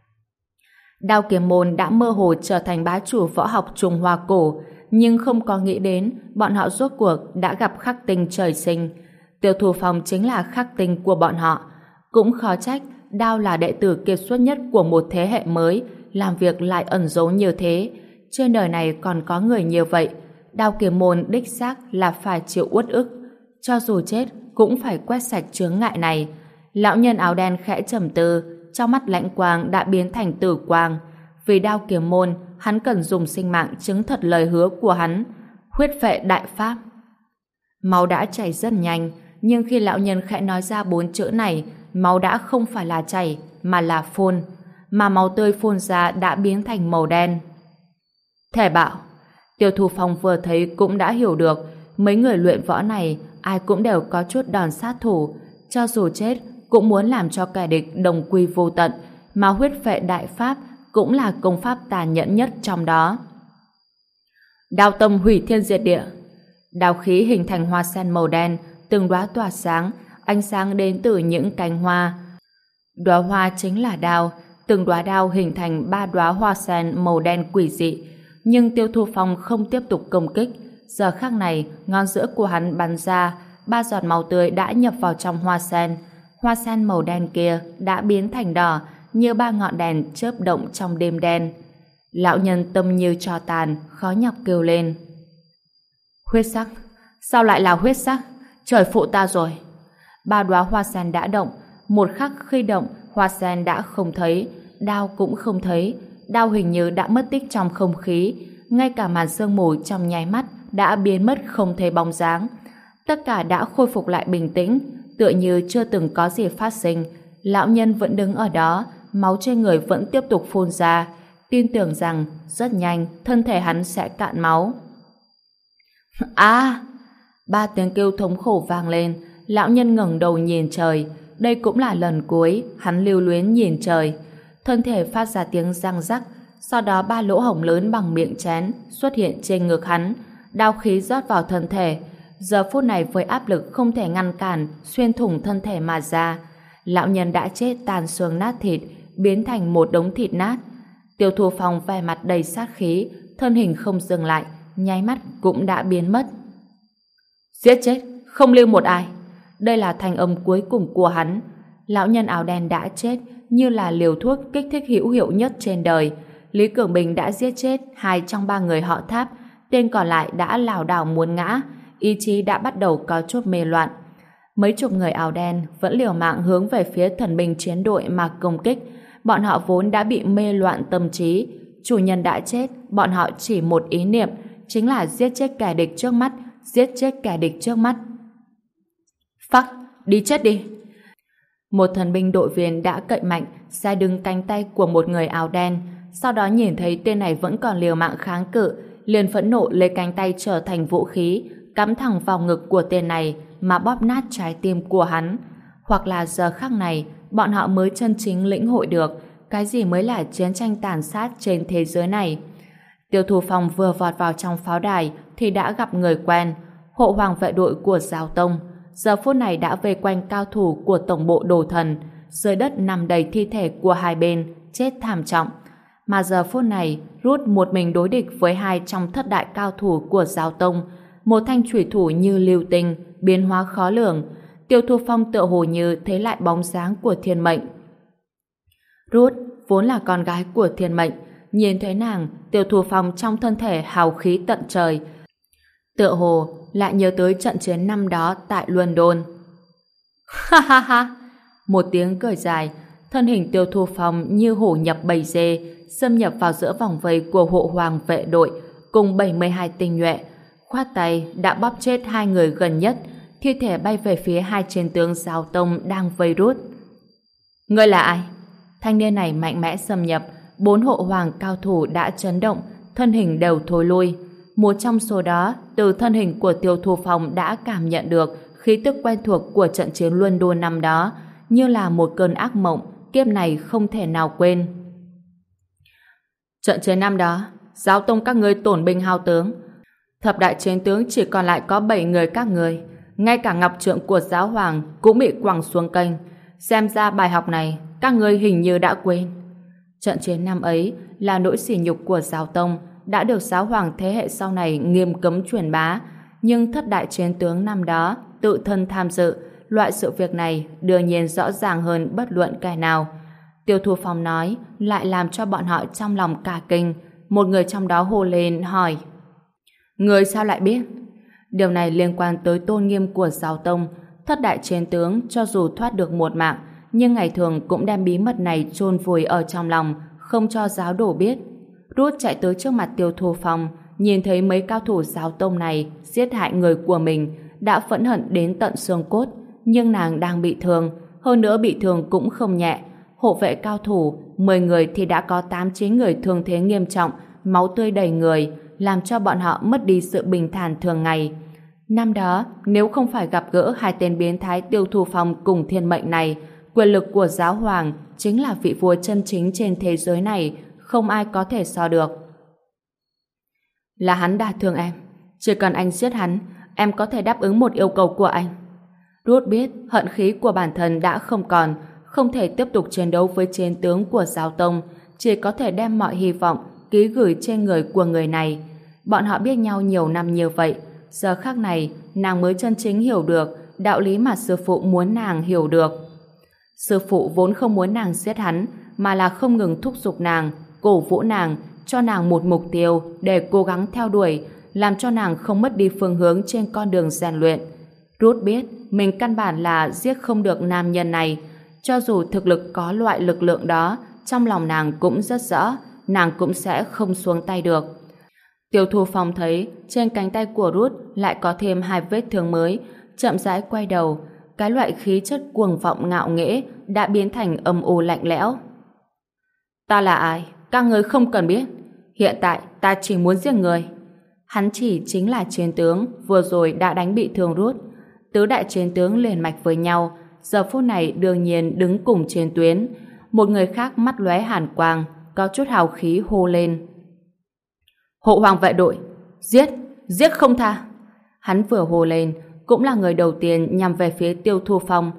Speaker 1: Đao kiếm môn đã mơ hồ trở thành bá chủ võ học Trung Hoa cổ, nhưng không có nghĩ đến bọn họ rốt cuộc đã gặp khắc tinh trời sinh. Tiêu Thu Phong chính là khắc tinh của bọn họ. Cũng khó trách Đao là đệ tử kiệt xuất nhất của một thế hệ mới, làm việc lại ẩn giấu như thế. Trên đời này còn có người như vậy. Đao kiếm môn đích xác là phải chịu uất ức. Cho dù chết cũng phải quét sạch chướng ngại này. Lão nhân áo đen khẽ trầm tư, trong mắt lãnh quang đã biến thành tử quang. Vì đao kiếm môn, hắn cần dùng sinh mạng chứng thật lời hứa của hắn. Huyết phệ đại pháp. Máu đã chảy rất nhanh, nhưng khi lão nhân khẽ nói ra 4 chữ này, máu đã không phải là chảy, mà là phun. Mà máu tươi phun ra đã biến thành màu đen. Thể bảo. Tiêu Thu Phong vừa thấy cũng đã hiểu được, mấy người luyện võ này ai cũng đều có chút đòn sát thủ, cho dù chết cũng muốn làm cho kẻ địch đồng quy vô tận, mà huyết phệ đại pháp cũng là công pháp tàn nhẫn nhất trong đó. Đao tâm hủy thiên diệt địa. Đao khí hình thành hoa sen màu đen, từng đóa tỏa sáng, ánh sáng đến từ những cánh hoa. Đóa hoa chính là đao, từng đóa đao hình thành 3 đóa hoa sen màu đen quỷ dị. Nhưng Tiêu Thu Phong không tiếp tục công kích. Giờ khắc này, ngón giữa của hắn bắn ra, 3 giọt máu tươi đã nhập vào trong hoa sen. Hoa sen màu đen kia đã biến thành đỏ, như 3 ngọn đèn chớp động trong đêm đen. Lão nhân tâm như tro tàn, khó nhọc kêu lên. Huyết sắc? Sao lại là huyết sắc? Trời phụ ta rồi! 3 đóa hoa sen đã động, một khắc khi động, hoa sen đã không thấy, đao cũng không thấy. Đao hình như đã mất tích trong không khí, ngay cả màn sương mù trong nháy mắt đã biến mất không thấy bóng dáng. Tất cả đã khôi phục lại bình tĩnh, tựa như chưa từng có gì phát sinh. Lão nhân vẫn đứng ở đó, máu trên người vẫn tiếp tục phun ra, tin tưởng rằng rất nhanh thân thể hắn sẽ cạn máu. À! 3 tiếng kêu thống khổ vang lên, lão nhân ngẩng đầu nhìn trời. Đây cũng là lần cuối hắn lưu luyến nhìn trời. Thân thể phát ra tiếng răng rắc, sau đó 3 lỗ hổng lớn bằng miệng chén xuất hiện trên ngực hắn, đao khí rót vào thân thể. Giờ phút này với áp lực không thể ngăn cản, xuyên thủng thân thể mà ra. Lão nhân đã chết tan xương nát thịt, biến thành một đống thịt nát. Tiêu Thu Phong vẻ mặt đầy sát khí, thân hình không dừng lại, nháy mắt cũng đã biến mất. Giết chết, không lưu một ai. Đây là thanh âm cuối cùng của hắn. Lão nhân áo đen đã chết, như là liều thuốc kích thích hữu hiệu nhất trên đời. Lý Cường Bình đã giết chết 2 trong 3 người họ Tháp, tên còn lại đã lảo đảo muốn ngã, ý chí đã bắt đầu có chút mê loạn. Mấy chục người áo đen vẫn liều mạng hướng về phía thần binh chiến đội mà công kích. Bọn họ vốn đã bị mê loạn tâm trí. Chủ nhân đã chết, bọn họ chỉ một ý niệm, chính là giết chết kẻ địch trước mắt, giết chết kẻ địch trước mắt. Phắc, đi chết đi! Một thần binh đội viên đã cậy mạnh sai đứng cánh tay của một người áo đen, sau đó nhìn thấy tên này vẫn còn liều mạng kháng cự, liền phẫn nộ lấy cánh tay trở thành vũ khí, cắm thẳng vào ngực của tên này mà bóp nát trái tim của hắn. Hoặc là giờ khắc này, bọn họ mới chân chính lĩnh hội được cái gì mới là chiến tranh tàn sát trên thế giới này. Tiêu Thu Phong vừa vọt vào trong pháo đài thì đã gặp người quen, hộ hoàng vệ đội của Giáo Tông. Giờ phút này đã vây quanh cao thủ của tổng bộ Đồ Thần, dưới đất nằm đầy thi thể của hai bên, chết thảm trọng. Mà giờ phút này, Rút một mình đối địch với 2 trong thất đại cao thủ của Giáo Tông, một thanh chủy thủ như lưu tinh, biến hóa khó lường. Tiêu Thu Phong tựa hồ như thấy lại bóng dáng của Thiên Mệnh. Rút vốn là con gái của Thiên Mệnh, nhìn thấy nàng, Tiêu Thu Phong trong thân thể hào khí tận trời, tựa hồ lại nhớ tới trận chiến năm đó tại London. Ha ha ha! Một tiếng cười dài, thân hình Tiêu Thu Phong như hổ nhập bầy dê, xâm nhập vào giữa vòng vây của hộ hoàng vệ đội cùng 72 tinh nhuệ, khoát tay đã bóp chết 2 người gần nhất, thi thể bay về phía 2 chiến tướng Giáo Tông đang vây Rút. Ngươi là ai? Thanh niên này mạnh mẽ xâm nhập, 4 hộ hoàng cao thủ đã chấn động, thân hình đều thối lui. Một trong số đó, từ thân hình của Tiêu Thu Phong đã cảm nhận được khí tức quen thuộc của trận chiến London năm đó, như là một cơn ác mộng, kiếp này không thể nào quên. Trận chiến năm đó, Giáo Tông các ngươi tổn binh hao tướng, thập đại chiến tướng chỉ còn lại có 7 người các ngươi, ngay cả ngọc trượng của Giáo Hoàng cũng bị quẳng xuống kênh. Xem ra bài học này các ngươi hình như đã quên. Trận chiến năm ấy là nỗi sỉ nhục của Giáo Tông, đã được Giáo Hoàng thế hệ sau này nghiêm cấm truyền bá, nhưng thất đại chiến tướng năm đó tự thân tham dự, loại sự việc này đương nhiên rõ ràng hơn bất luận kẻ nào. Tiêu Thu Phong nói lại làm cho bọn họ trong lòng cả kinh. Một người trong đó hô lên hỏi: Người sao lại biết? Điều này liên quan tới tôn nghiêm của Giáo Tông. Thất đại chiến tướng cho dù thoát được một mạng, nhưng ngày thường cũng đem bí mật này chôn vùi ở trong lòng, không cho giáo đồ biết. Rút chạy tới trước mặt Tiêu Thu Phong, nhìn thấy mấy cao thủ Giáo Tông này giết hại người của mình, đã phẫn hận đến tận xương cốt. Nhưng nàng đang bị thương, hơn nữa bị thương cũng không nhẹ. Hộ vệ cao thủ 10 người thì đã có 8-9 người thương thế nghiêm trọng, máu tươi đầy người, làm cho bọn họ mất đi sự bình thản thường ngày. Năm đó, nếu không phải gặp gỡ 2 tên biến thái Tiêu Thu Phong cùng Thiên Mệnh này, quyền lực của Giáo Hoàng chính là vị vua chân chính trên thế giới này, không ai có thể so được. Là hắn đả thương em, chỉ cần anh giết hắn, em có thể đáp ứng một yêu cầu của anh. Rút biết hận khí của bản thân đã không còn, không thể tiếp tục chiến đấu với chiến tướng của Giáo Tông, chỉ có thể đem mọi hy vọng ký gửi trên người của người này. Bọn họ biết nhau nhiều năm như vậy, giờ khắc này nàng mới chân chính hiểu được đạo lý mà sư phụ muốn nàng hiểu được. Sư phụ vốn không muốn nàng giết hắn, mà là không ngừng thúc giục nàng, cổ vũ nàng, cho nàng một mục tiêu để cố gắng theo đuổi, làm cho nàng không mất đi phương hướng trên con đường rèn luyện. Rút biết mình căn bản là giết không được nam nhân này. Cho dù thực lực có loại lực lượng đó, trong lòng nàng cũng rất rõ, nàng cũng sẽ không xuống tay được. Tiêu Thu Phong thấy trên cánh tay của Rút lại có thêm 2 vết thương mới, chậm rãi quay đầu. Cái loại khí chất cuồng vọng ngạo nghễ đã biến thành âm u lạnh lẽo. Ta là ai? Các ngươi không cần biết. Hiện tại ta chỉ muốn giết người. Hắn chỉ chính là chiến tướng vừa rồi đã đánh bị thương Rút. Tứ đại chiến tướng liền mạch với nhau, giờ phút này đương nhiên đứng cùng trên tuyến. Một người khác mắt lóe hàn quang, có chút hào khí hô lên: Hộ hoàng vệ đội, giết, giết không tha. Hắn vừa hô lên, cũng là người đầu tiên nhằm về phía Tiêu Thu Phong.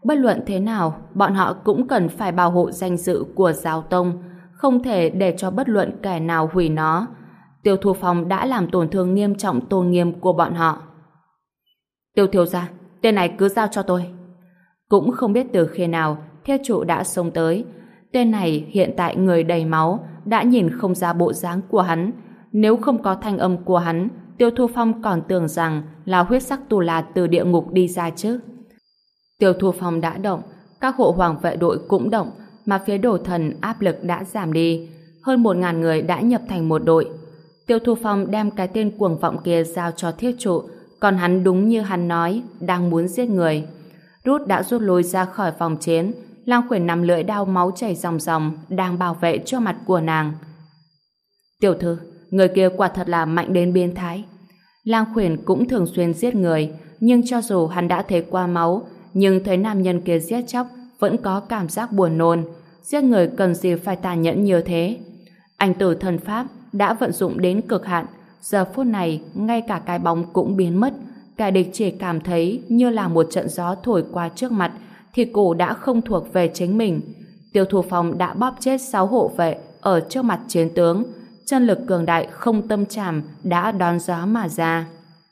Speaker 1: Bất luận thế nào, bọn họ cũng cần phải bảo hộ danh dự của giáo tông, không thể để cho bất luận kẻ nào hủy nó. Tiêu Thu Phong đã làm tổn thương nghiêm trọng tôn nghiêm của bọn họ. Tiêu thiếu gia, tên này cứ giao cho tôi. Cũng không biết từ khi nào thiết trụ đã xông tới. Tên này hiện tại người đầy máu, đã nhìn không ra bộ dáng của hắn. Nếu không có thanh âm của hắn, Tiêu Thu Phong còn tưởng rằng là huyết sắc tù là từ địa ngục đi ra chứ. Tiêu Thu Phong đã động, các hộ hoàng vệ đội cũng động, mà phía Đồ Thần áp lực đã giảm đi. Hơn 1000 người đã nhập thành một đội. Tiêu Thu Phong đem cái tên cuồng vọng kia giao cho thiết trụ, còn hắn đúng như hắn nói, đang muốn giết người. Rút đã rút lui ra khỏi vòng chiến. Lang Khuyển nắm lưỡi đao máu chảy ròng ròng, đang bảo vệ cho mặt của nàng. Tiểu thư, người kia quả thật là mạnh đến biến thái. Lang Khuyển cũng thường xuyên giết người, nhưng cho dù hắn đã thấy qua máu, nhưng thấy nam nhân kia giết chóc vẫn có cảm giác buồn nôn. Giết người cần gì phải tàn nhẫn như thế? Anh tử thần pháp đã vận dụng đến cực hạn, giờ phút này ngay cả cái bóng cũng biến mất. Kẻ địch chỉ cảm thấy như là một trận gió thổi qua trước mặt, thì cổ đã không thuộc về chính mình. Tiêu Thu Phong đã bóp chết 6 hộ vệ ở trước mặt chiến tướng. Chân lực cường đại không tâm trảm đã đón gió mà ra.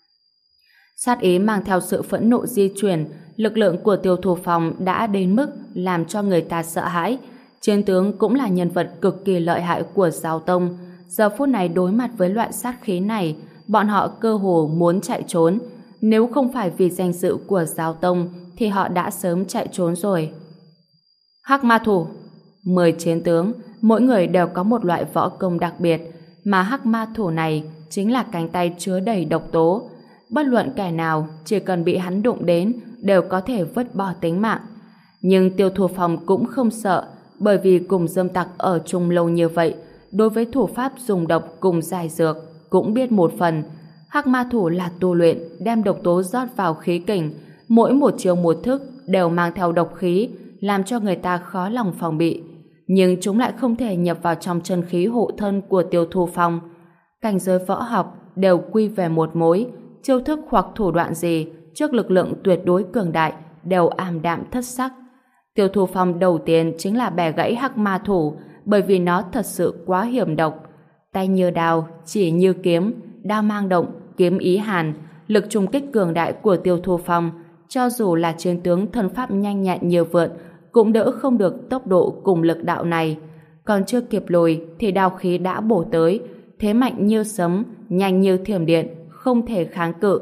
Speaker 1: Sát ý mang theo sự phẫn nộ di chuyển, lực lượng của Tiêu Thu Phong đã đến mức làm cho người ta sợ hãi. Chiến tướng cũng là nhân vật cực kỳ lợi hại của giáo tông. Giờ phút này đối mặt với loại sát khí này, bọn họ cơ hồ muốn chạy trốn. Nếu không phải vì danh dự của giáo tông thì họ đã sớm chạy trốn rồi. Hắc ma thủ, 10 chiến tướng, mỗi người đều có một loại võ công đặc biệt, mà hắc ma thủ này chính là cánh tay chứa đầy độc tố. Bất luận kẻ nào chỉ cần bị hắn đụng đến đều có thể vứt bỏ tính mạng. Nhưng Tiêu Thu Phong cũng không sợ, bởi vì cùng dâm tặc ở chung lâu như vậy, đối với thủ pháp dùng độc cùng giải dược cũng biết một phần. Hắc ma thủ là tu luyện, đem độc tố rót vào khí kình, mỗi một chiêu một thức đều mang theo độc khí, làm cho người ta khó lòng phòng bị. Nhưng chúng lại không thể nhập vào trong chân khí hộ thân của Tiêu Thu Phong. Cảnh giới võ học đều quy về một mối, chiêu thức hoặc thủ đoạn gì trước lực lượng tuyệt đối cường đại đều ảm đạm thất sắc. Tiêu Thu Phong đầu tiên chính là bẻ gãy hắc ma thủ, bởi vì nó thật sự quá hiểm độc. Tay như đao, chỉ như kiếm, đao mang động, kiếm ý hàn, lực trùng kích cường đại của Tiêu Thu Phong, cho dù là chiến tướng thân pháp nhanh nhẹn như vượn, cũng đỡ không được tốc độ cùng lực đạo này. Còn chưa kịp lùi thì đao khí đã bổ tới, thế mạnh như sấm, nhanh như thiểm điện, không thể kháng cự.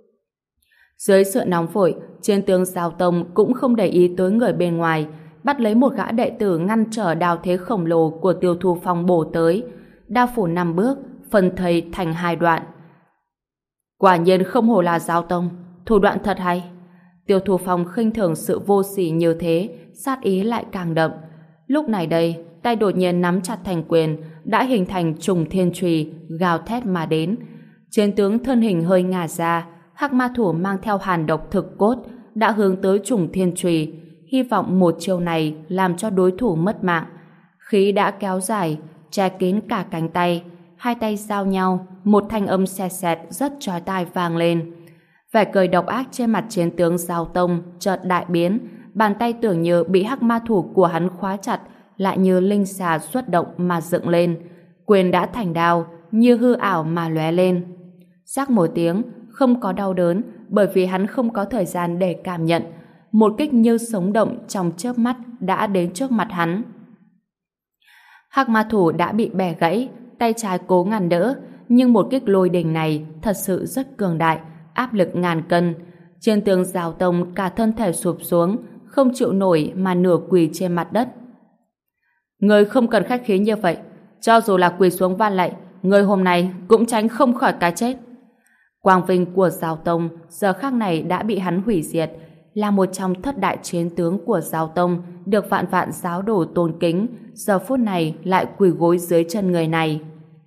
Speaker 1: Dưới sự nóng vội, chiến tướng Giao Tông cũng không để ý tới người bên ngoài, bắt lấy một gã đệ tử ngăn trở đao thế khổng lồ của Tiêu Thu Phong bổ tới. Đao phủ 5 bước, phân thây thành 2 đoạn. Quả nhiên không hổ là Giao Tông, thủ đoạn thật hay. Tiêu Thu Phong khinh thường sự vô sỉ như thế, sát ý lại càng đậm. Lúc này đây, tay đột nhiên nắm chặt thành quyền, đã hình thành trùng thiên chùy, gào thét mà đến. Chiến tướng thân hình hơi ngả ra, hắc ma thủ mang theo hàn độc thực cốt, đã hướng tới trùng thiên chùy, hy vọng một chiêu này làm cho đối thủ mất mạng. Khí đã kéo dài, che kín cả cánh tay, hai tay giao nhau, một thanh âm xẹt xẹt rất chói tai vang lên. Vẻ cười độc ác trên mặt chiến tướng Giao Tông chợt đại biến, bàn tay tưởng như bị hắc ma thủ của hắn khóa chặt, lại như linh xà xuất động mà dựng lên. Quyền đã thành đao, như hư ảo mà lóe lên. Rắc một tiếng, không có đau đớn, bởi vì hắn không có thời gian để cảm nhận. Một kích như sống động trong chớp mắt đã đến trước mặt hắn. Hắc ma thủ đã bị bẻ gãy, tay trái cố ngăn đỡ, nhưng một kích lôi đình này thật sự rất cường đại, áp lực ngàn cân. Chiến tướng Giao Tông cả thân thể sụp xuống, không chịu nổi mà nửa quỳ trên mặt đất. Người không cần khách khí như vậy, cho dù là quỳ xuống van lạy, người hôm nay cũng tránh không khỏi cái chết. Quang vinh của Giao Tông giờ khắc này đã bị hắn hủy diệt, là một trong thất đại chiến tướng của Giao Tông, được vạn vạn giáo đồ tôn kính, giờ phút này lại quỳ gối dưới chân người này.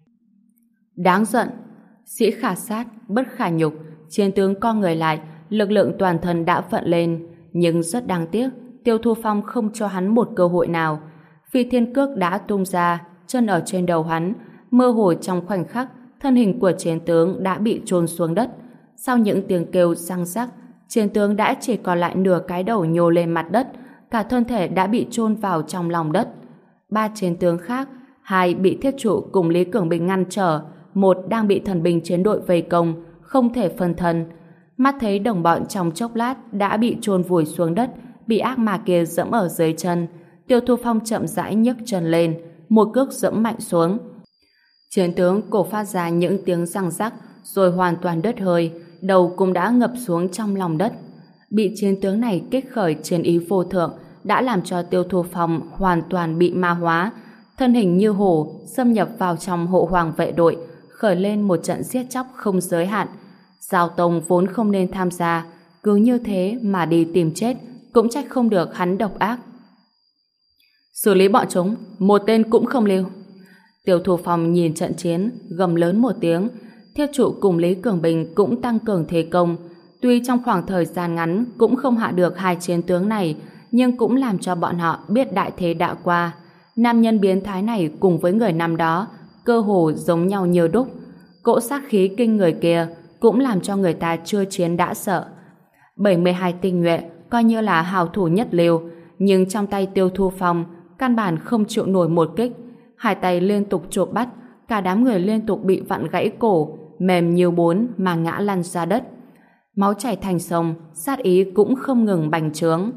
Speaker 1: Đáng giận, sĩ khả sát, bất khả nhục. Chiến tướng co người lại, lực lượng toàn thân đã vận lên, nhưng rất đáng tiếc, Tiêu Thu Phong không cho hắn một cơ hội nào. Phi thiên cước đã tung ra, chân ở trên đầu hắn, mơ hồ trong khoảnh khắc, thân hình của chiến tướng đã bị chôn xuống đất. Sau những tiếng kêu răng rắc, Chiến tướng đã chỉ còn lại nửa cái đầu nhô lên mặt đất, cả thân thể đã bị chôn vào trong lòng đất. 3 chiến tướng khác, 2 bị thiết trụ cùng Lý Cường Bình ngăn trở, 1 đang bị thần binh chiến đội vây công, không thể phân thân. Mắt thấy đồng bọn trong chốc lát đã bị chôn vùi xuống đất, bị ác ma kia dẫm ở dưới chân. Tiêu Thu Phong chậm rãi nhấc chân lên, một cước dẫm mạnh xuống. Chiến tướng cổ phát ra những tiếng răng rắc, rồi hoàn toàn đứt hơi, đầu cũng đã ngập xuống trong lòng đất. Bị chiến tướng này kích khởi chiến ý vô thượng, đã làm cho Tiêu Thu Phong hoàn toàn bị ma hóa, thân hình như hổ xâm nhập vào trong hộ hoàng vệ đội, khởi lên một trận giết chóc không giới hạn. Giao Tông vốn không nên tham gia, cứ như thế mà đi tìm chết, cũng trách không được hắn độc ác. Xử lý bọn chúng, một tên cũng không lưu. Tiêu Thu Phong nhìn trận chiến, gầm lớn một tiếng. Thiết trụ cùng Lý Cường Bình cũng tăng cường thế công. Tuy trong khoảng thời gian ngắn cũng không hạ được 2 chiến tướng này, nhưng cũng làm cho bọn họ biết đại thế đã qua. Nam nhân biến thái này cùng với người năm đó cơ hồ giống nhau như đúc. Cỗ sát khí kinh người kia cũng làm cho người ta chưa chiến đã sợ. 72 tinh nhuệ coi như là hào thủ nhất lưu, nhưng trong tay Tiêu Thu Phong căn bản không chịu nổi một kích. 2 tay liên tục chộp bắt, cả đám người liên tục bị vặn gãy cổ, mềm như bún mà ngã lăn ra đất. Máu chảy thành sông, sát ý cũng không ngừng bành trướng.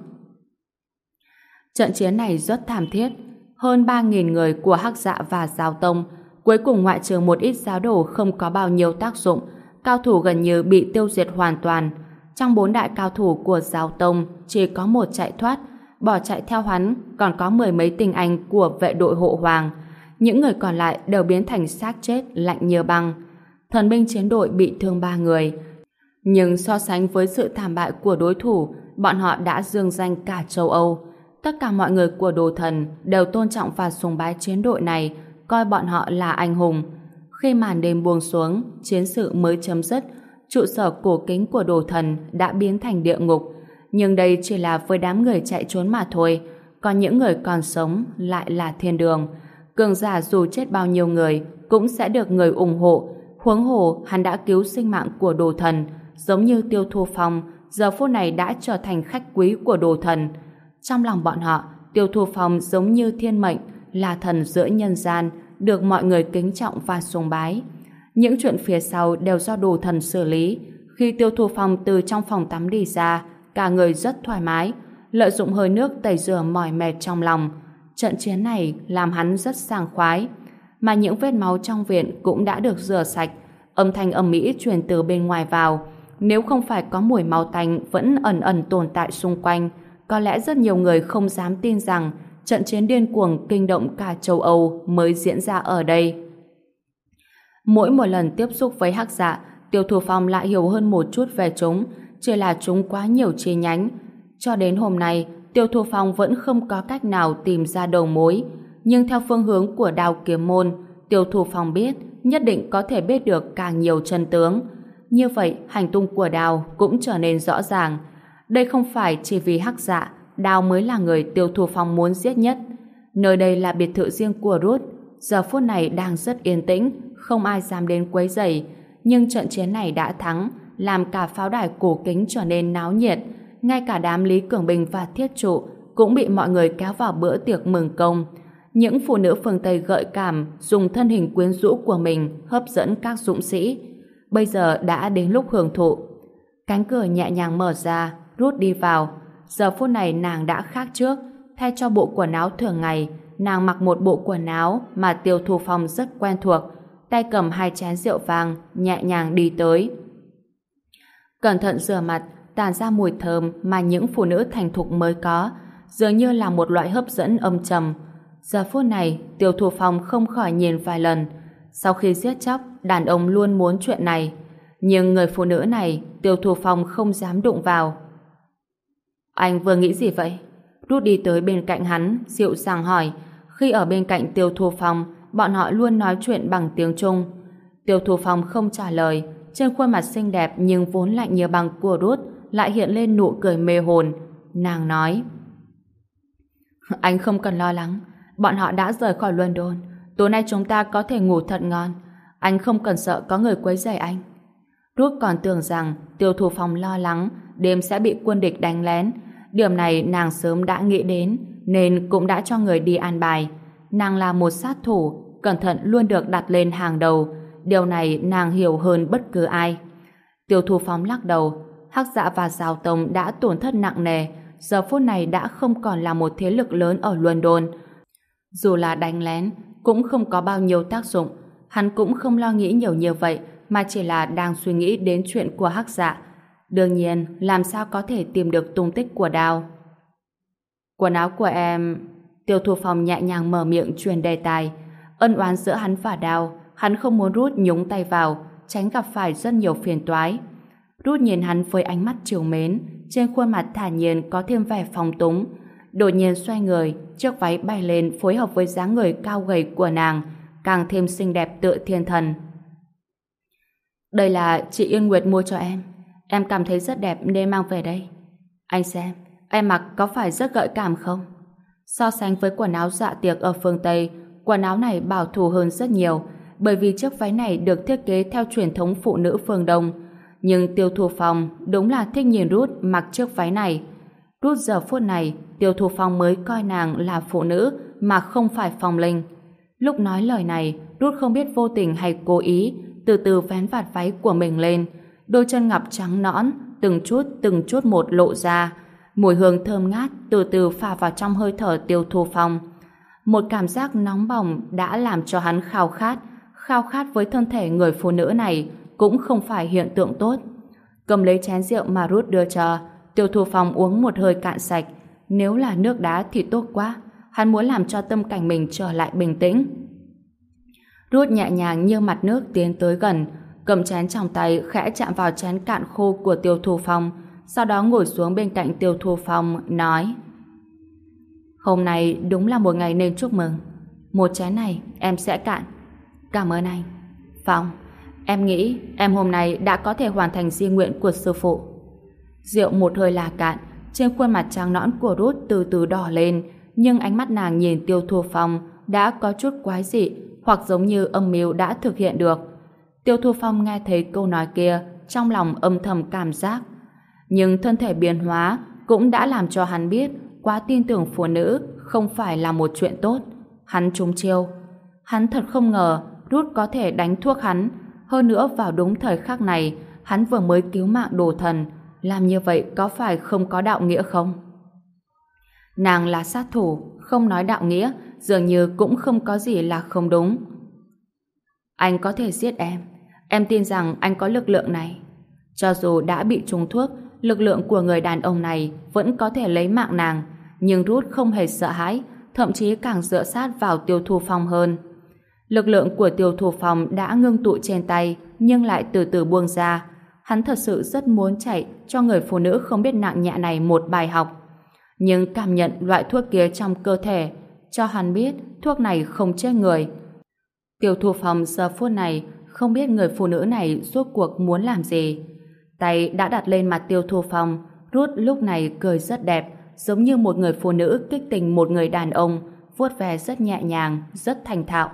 Speaker 1: Trận chiến này rất thảm thiết. Hơn 3.000 người của Hắc Dạ và Giao Tông, cuối cùng ngoại trừ một ít giáo đồ không có bao nhiêu tác dụng, cao thủ gần như bị tiêu diệt hoàn toàn. Trong 4 đại cao thủ của Giao Tông chỉ có 1 chạy thoát, bỏ chạy theo hắn còn có 10 mấy tinh anh của vệ đội hộ hoàng. Những người còn lại đều biến thành xác chết lạnh như băng. Thần binh chiến đội bị thương 3 người. Nhưng so sánh với sự thảm bại của đối thủ, bọn họ đã dương danh cả châu Âu. Tất cả mọi người của Đồ Thần đều tôn trọng và sùng bái chiến đội này, coi bọn họ là anh hùng. Khi màn đêm buông xuống, chiến sự mới chấm dứt, trụ sở cổ kính của Đồ Thần đã biến thành địa ngục. Nhưng đây chỉ là với đám người chạy trốn mà thôi, còn những người còn sống lại là thiên đường. Cường giả dù chết bao nhiêu người cũng sẽ được người ủng hộ. Huống hồ hắn đã cứu sinh mạng của Đồ Thần, giống như Tiêu Thu Phong giờ phút này đã trở thành khách quý của Đồ Thần. Trong lòng bọn họ, Tiêu Thu Phong giống như thiên mệnh, là thần giữa nhân gian, được mọi người kính trọng và sùng bái. Những chuyện phía sau đều do Đồ Thần xử lý. Khi Tiêu Thu Phong từ trong phòng tắm đi ra, cả người rất thoải mái, lợi dụng hơi nước tẩy rửa mỏi mệt trong lòng. Trận chiến này làm hắn rất sảng khoái. Mà những vết máu trong viện cũng đã được rửa sạch. Âm thanh ầm ĩ truyền từ bên ngoài vào. Nếu không phải có mùi máu tanh vẫn ẩn ẩn tồn tại xung quanh, có lẽ rất nhiều người không dám tin rằng trận chiến điên cuồng kinh động cả châu Âu mới diễn ra ở đây. Mỗi một lần tiếp xúc với Hắc Dạ, Tiêu Thu Phong lại hiểu hơn một chút về chúng, chỉ là chúng quá nhiều chi nhánh. Cho đến hôm nay, Tiêu Thu Phong vẫn không có cách nào tìm ra đầu mối, nhưng theo phương hướng của Đao Kiếm Môn, Tiêu Thu Phong biết nhất định có thể biết được càng nhiều chân tướng. Như vậy, hành tung của Đao cũng trở nên rõ ràng. Đây không phải chỉ vì Hắc Dạ, Đao mới là người Tiêu Thu Phong muốn giết nhất. Nơi đây là biệt thự riêng của Ruth, giờ phút này đang rất yên tĩnh, không ai dám đến quấy rầy. Nhưng trận chiến này đã thắng, làm cả pháo đài cổ kính trở nên náo nhiệt. Ngay cả đám Lý Cường Bình và Thiết Trụ cũng bị mọi người kéo vào bữa tiệc mừng công. Những phụ nữ phương Tây gợi cảm dùng thân hình quyến rũ của mình hấp dẫn các dũng sĩ. Bây giờ đã đến lúc hưởng thụ. Cánh cửa nhẹ nhàng mở ra, Ruth đi vào. Giờ phút này nàng đã khác trước. Thay cho bộ quần áo thường ngày, nàng mặc một bộ quần áo mà Tiêu Thu Phong rất quen thuộc, tay cầm 2 chén rượu vang, nhẹ nhàng đi tới. Cẩn thận rửa mặt, tản ra mùi thơm mà những phụ nữ thành thục mới có, dường như là một loại hấp dẫn âm trầm. Giờ phút này, Tiêu Thu Phong không khỏi nhìn vài lần. Sau khi giết chóc, đàn ông luôn muốn chuyện này. Nhưng người phụ nữ này, Tiêu Thu Phong không dám đụng vào. Anh vừa nghĩ gì vậy? Rút đi tới bên cạnh hắn, dịu dàng hỏi. Khi ở bên cạnh Tiêu Thu Phong, bọn họ luôn nói chuyện bằng tiếng Trung. Tiêu Thu Phong không trả lời. Trên khuôn mặt xinh đẹp nhưng vốn lạnh như băng của Ruth lại hiện lên nụ cười mê hồn. Nàng nói: Anh không cần lo lắng, bọn họ đã rời khỏi London. Tối nay chúng ta có thể ngủ thật ngon. Anh không cần sợ có người quấy rầy anh. Ruth còn tưởng rằng Tiêu Thu Phong lo lắng, đêm sẽ bị quân địch đánh lén. Điểm này nàng sớm đã nghĩ đến, nên cũng đã cho người đi an bài. Nàng là một sát thủ, cẩn thận luôn được đặt lên hàng đầu. Điều này nàng hiểu hơn bất cứ ai. Tiêu Thu Phong lắc đầu. Hắc Dạ và Giao Tông đã tổn thất nặng nề, giờ phút này đã không còn là một thế lực lớn ở London. Dù là đánh lén, cũng không có bao nhiêu tác dụng. Hắn cũng không lo nghĩ nhiều như vậy, mà chỉ là đang suy nghĩ đến chuyện của Hắc Dạ. Đương nhiên, làm sao có thể tìm được tung tích của Đao. Quần áo của em... Tiêu Thu Phong nhẹ nhàng mở miệng truyền đề tài. Ân oán giữa hắn và Đao, hắn không muốn Ruth nhúng tay vào, tránh gặp phải rất nhiều phiền toái. Ruth nhìn hắn với ánh mắt trìu mến, trên khuôn mặt thản nhiên có thêm vẻ phóng túng. Đột nhiên xoay người, chiếc váy bay lên phối hợp với dáng người cao gầy của nàng, càng thêm xinh đẹp tựa thiên thần. Đây là chị Yên Nguyệt mua cho em cảm thấy rất đẹp nên mang về đây. Anh xem, em mặc có phải rất gợi cảm không? So sánh với quần áo dạ tiệc ở phương Tây, quần áo này bảo thủ hơn rất nhiều, bởi vì chiếc váy này được thiết kế theo truyền thống phụ nữ phương Đông. Nhưng Tiêu Thu Phong đúng là thích nhìn Ruth mặc chiếc váy này. Ruth giờ phút này, Tiêu Thu Phong mới coi nàng là phụ nữ mà không phải phong linh. Lúc nói lời này, Ruth không biết vô tình hay cố ý, từ từ vén vạt váy của mình lên, đôi chân ngọc trắng nõn, từng chút một lộ ra. Mùi hương thơm ngát từ từ phả vào trong hơi thở Tiêu Thu Phong. Một cảm giác nóng bỏng đã làm cho hắn khao khát với thân thể người phụ nữ này cũng không phải hiện tượng tốt. Cầm lấy chén rượu mà Ruth đưa cho, Tiêu Thu Phong uống một hơi cạn sạch. Nếu là nước đá thì tốt quá, hắn muốn làm cho tâm cảnh mình trở lại bình tĩnh. Ruth nhẹ nhàng như mặt nước tiến tới gần, cầm chén trong tay khẽ chạm vào chén cạn khô của Tiêu Thu Phong, sau đó ngồi xuống bên cạnh Tiêu Thu Phong, nói: Hôm nay đúng là một ngày nên chúc mừng. Một chén này em sẽ cạn. Cảm ơn anh. Phong, em nghĩ em hôm nay đã có thể hoàn thành di nguyện của sư phụ. Rượu một hơi là cạn, trên khuôn mặt trắng nõn của Ruth từ từ đỏ lên, nhưng ánh mắt nàng nhìn Tiêu Thu Phong đã có chút quái dị, hoặc giống như âm mưu đã thực hiện được. Tiêu Thu Phong nghe thấy câu nói kia, trong lòng âm thầm cảm giác. Nhưng thân thể biến hóa cũng đã làm cho hắn biết quá tin tưởng phụ nữ không phải là một chuyện tốt. Hắn trúng chiêu. Hắn thật không ngờ Ruth có thể đánh thuốc hắn. Hơn nữa vào đúng thời khắc này, hắn vừa mới cứu mạng đồ thần. Làm như vậy có phải không có đạo nghĩa không? Nàng là sát thủ, không nói đạo nghĩa, dường như cũng không có gì là không đúng. Anh có thể giết em tin rằng anh có lực lượng này. Cho dù đã bị trúng thuốc, lực lượng của người đàn ông này vẫn có thể lấy mạng nàng, nhưng Ruth không hề sợ hãi, thậm chí càng dựa sát vào Tiêu Thu Phong hơn. Lực lượng của Tiêu Thu Phong đã ngưng tụ trên tay, nhưng lại từ từ buông ra. Hắn thật sự rất muốn chạy cho người phụ nữ không biết nặng nhẹ này một bài học. Nhưng cảm nhận loại thuốc kia trong cơ thể, cho hắn biết thuốc này không chết người. Tiêu Thu Phong giờ phút này không biết người phụ nữ này rốt cuộc muốn làm gì. Tay đã đặt lên mặt Tiêu Thu Phong, Ruth lúc này cười rất đẹp, giống như một người phụ nữ kích tình một người đàn ông, vuốt ve rất nhẹ nhàng, rất thành thạo.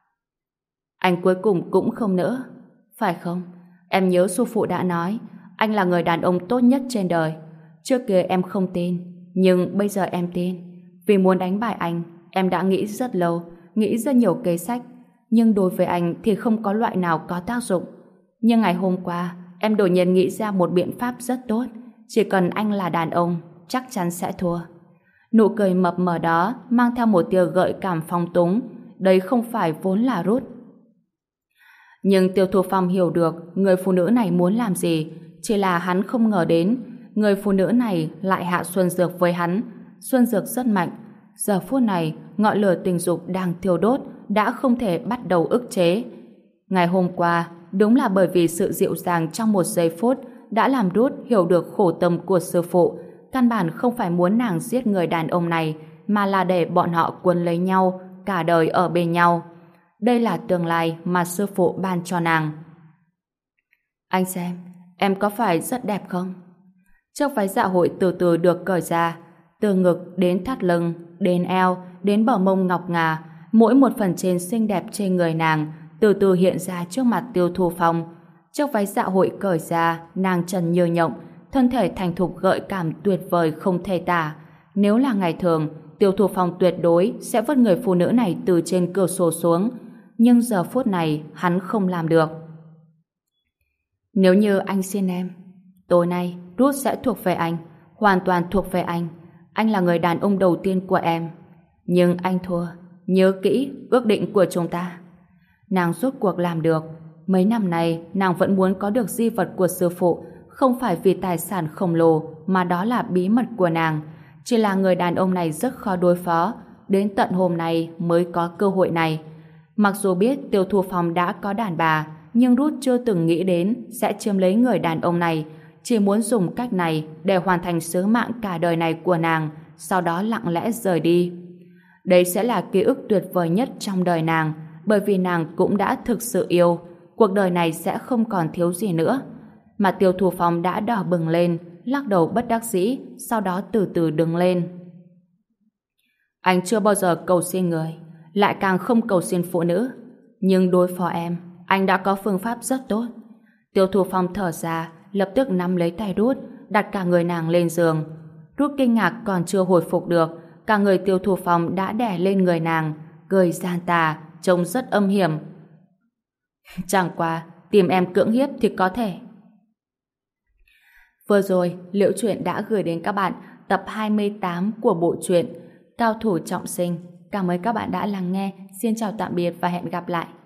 Speaker 1: Anh cuối cùng cũng không nỡ, phải không? Em nhớ sư phụ đã nói, anh là người đàn ông tốt nhất trên đời. Trước kia em không tin, nhưng bây giờ em tin. Vì muốn đánh bại anh, em đã nghĩ rất lâu, nghĩ rất nhiều kế sách, nhưng đối với anh thì không có loại nào có tác dụng. Nhưng ngày hôm qua, em đột nhiên nghĩ ra một biện pháp rất tốt. Chỉ cần anh là đàn ông, chắc chắn sẽ thua. Nụ cười mập mờ đó mang theo một tia gợi cảm phong túng. Đấy không phải vốn là Ruth. Nhưng Tiêu Thu Phong hiểu được người phụ nữ này muốn làm gì. Chỉ là hắn không ngờ đến người phụ nữ này lại hạ xuân dược với hắn. Xuân dược rất mạnh. Giờ phút này, ngọn lửa tình dục đang thiêu đốt đã không thể bắt đầu ức chế. Ngày hôm qua, đúng là bởi vì sự dịu dàng trong một giây phút đã làm Ruth hiểu được khổ tâm của sư phụ. Căn bản không phải muốn nàng giết người đàn ông này, mà là để bọn họ quấn lấy nhau, cả đời ở bên nhau. Đây là tương lai mà sư phụ ban cho nàng. Anh xem, em có phải rất đẹp không? Chiếc váy dạ hội từ từ được cởi ra, từ ngực đến thắt lưng, đến eo, đến bờ mông ngọc ngà, mỗi một phần trên xinh đẹp trên người nàng từ từ hiện ra trước mặt Tiêu Thu Phong. Chiếc váy dạ hội cởi ra, nàng trần như nhộng, thân thể thành thục gợi cảm tuyệt vời không thể tả. Nếu là ngày thường, Tiêu Thu Phong tuyệt đối sẽ vứt người phụ nữ này từ trên cửa sổ xuống. Nhưng giờ phút này hắn không làm được. Nếu như anh xin em, tối nay Ruth sẽ thuộc về anh, hoàn toàn thuộc về anh. Anh là người đàn ông đầu tiên của em. Nhưng anh thua, nhớ kỹ ước định của chúng ta. Nàng rốt cuộc làm được. Mấy năm nay nàng vẫn muốn có được di vật của sư phụ, không phải vì tài sản khổng lồ, mà đó là bí mật của nàng. Chỉ là người đàn ông này rất khó đối phó, đến tận hôm nay mới có cơ hội này. Mặc dù biết Tiêu Thu Phong đã có đàn bà, nhưng Ruth chưa từng nghĩ đến sẽ chiếm lấy người đàn ông này, chỉ muốn dùng cách này để hoàn thành sứ mạng cả đời này của nàng, sau đó lặng lẽ rời đi. Đây sẽ là ký ức tuyệt vời nhất trong đời nàng, bởi vì nàng cũng đã thực sự yêu, cuộc đời này sẽ không còn thiếu gì nữa. Mà Tiêu Thu Phong đã đỏ bừng lên, lắc đầu bất đắc dĩ, sau đó từ từ đứng lên. Anh chưa bao giờ cầu xin người, lại càng không cầu xin phụ nữ. Nhưng đối phó em, anh đã có phương pháp rất tốt. Tiêu Thu Phong thở ra, lập tức nắm lấy tay Ruth, đặt cả người nàng lên giường. Ruth kinh ngạc còn chưa hồi phục được, cả người Tiêu Thu Phong đã đè lên người nàng, cười gian tà, trông rất âm hiểm. Chẳng qua, tìm em cưỡng hiếp thì có thể. Vừa rồi, Liễu Chuyện đã gửi đến các bạn tập 28 của bộ truyện Cao thủ trọng sinh. Cảm ơn các bạn đã lắng nghe. Xin chào tạm biệt và hẹn gặp lại.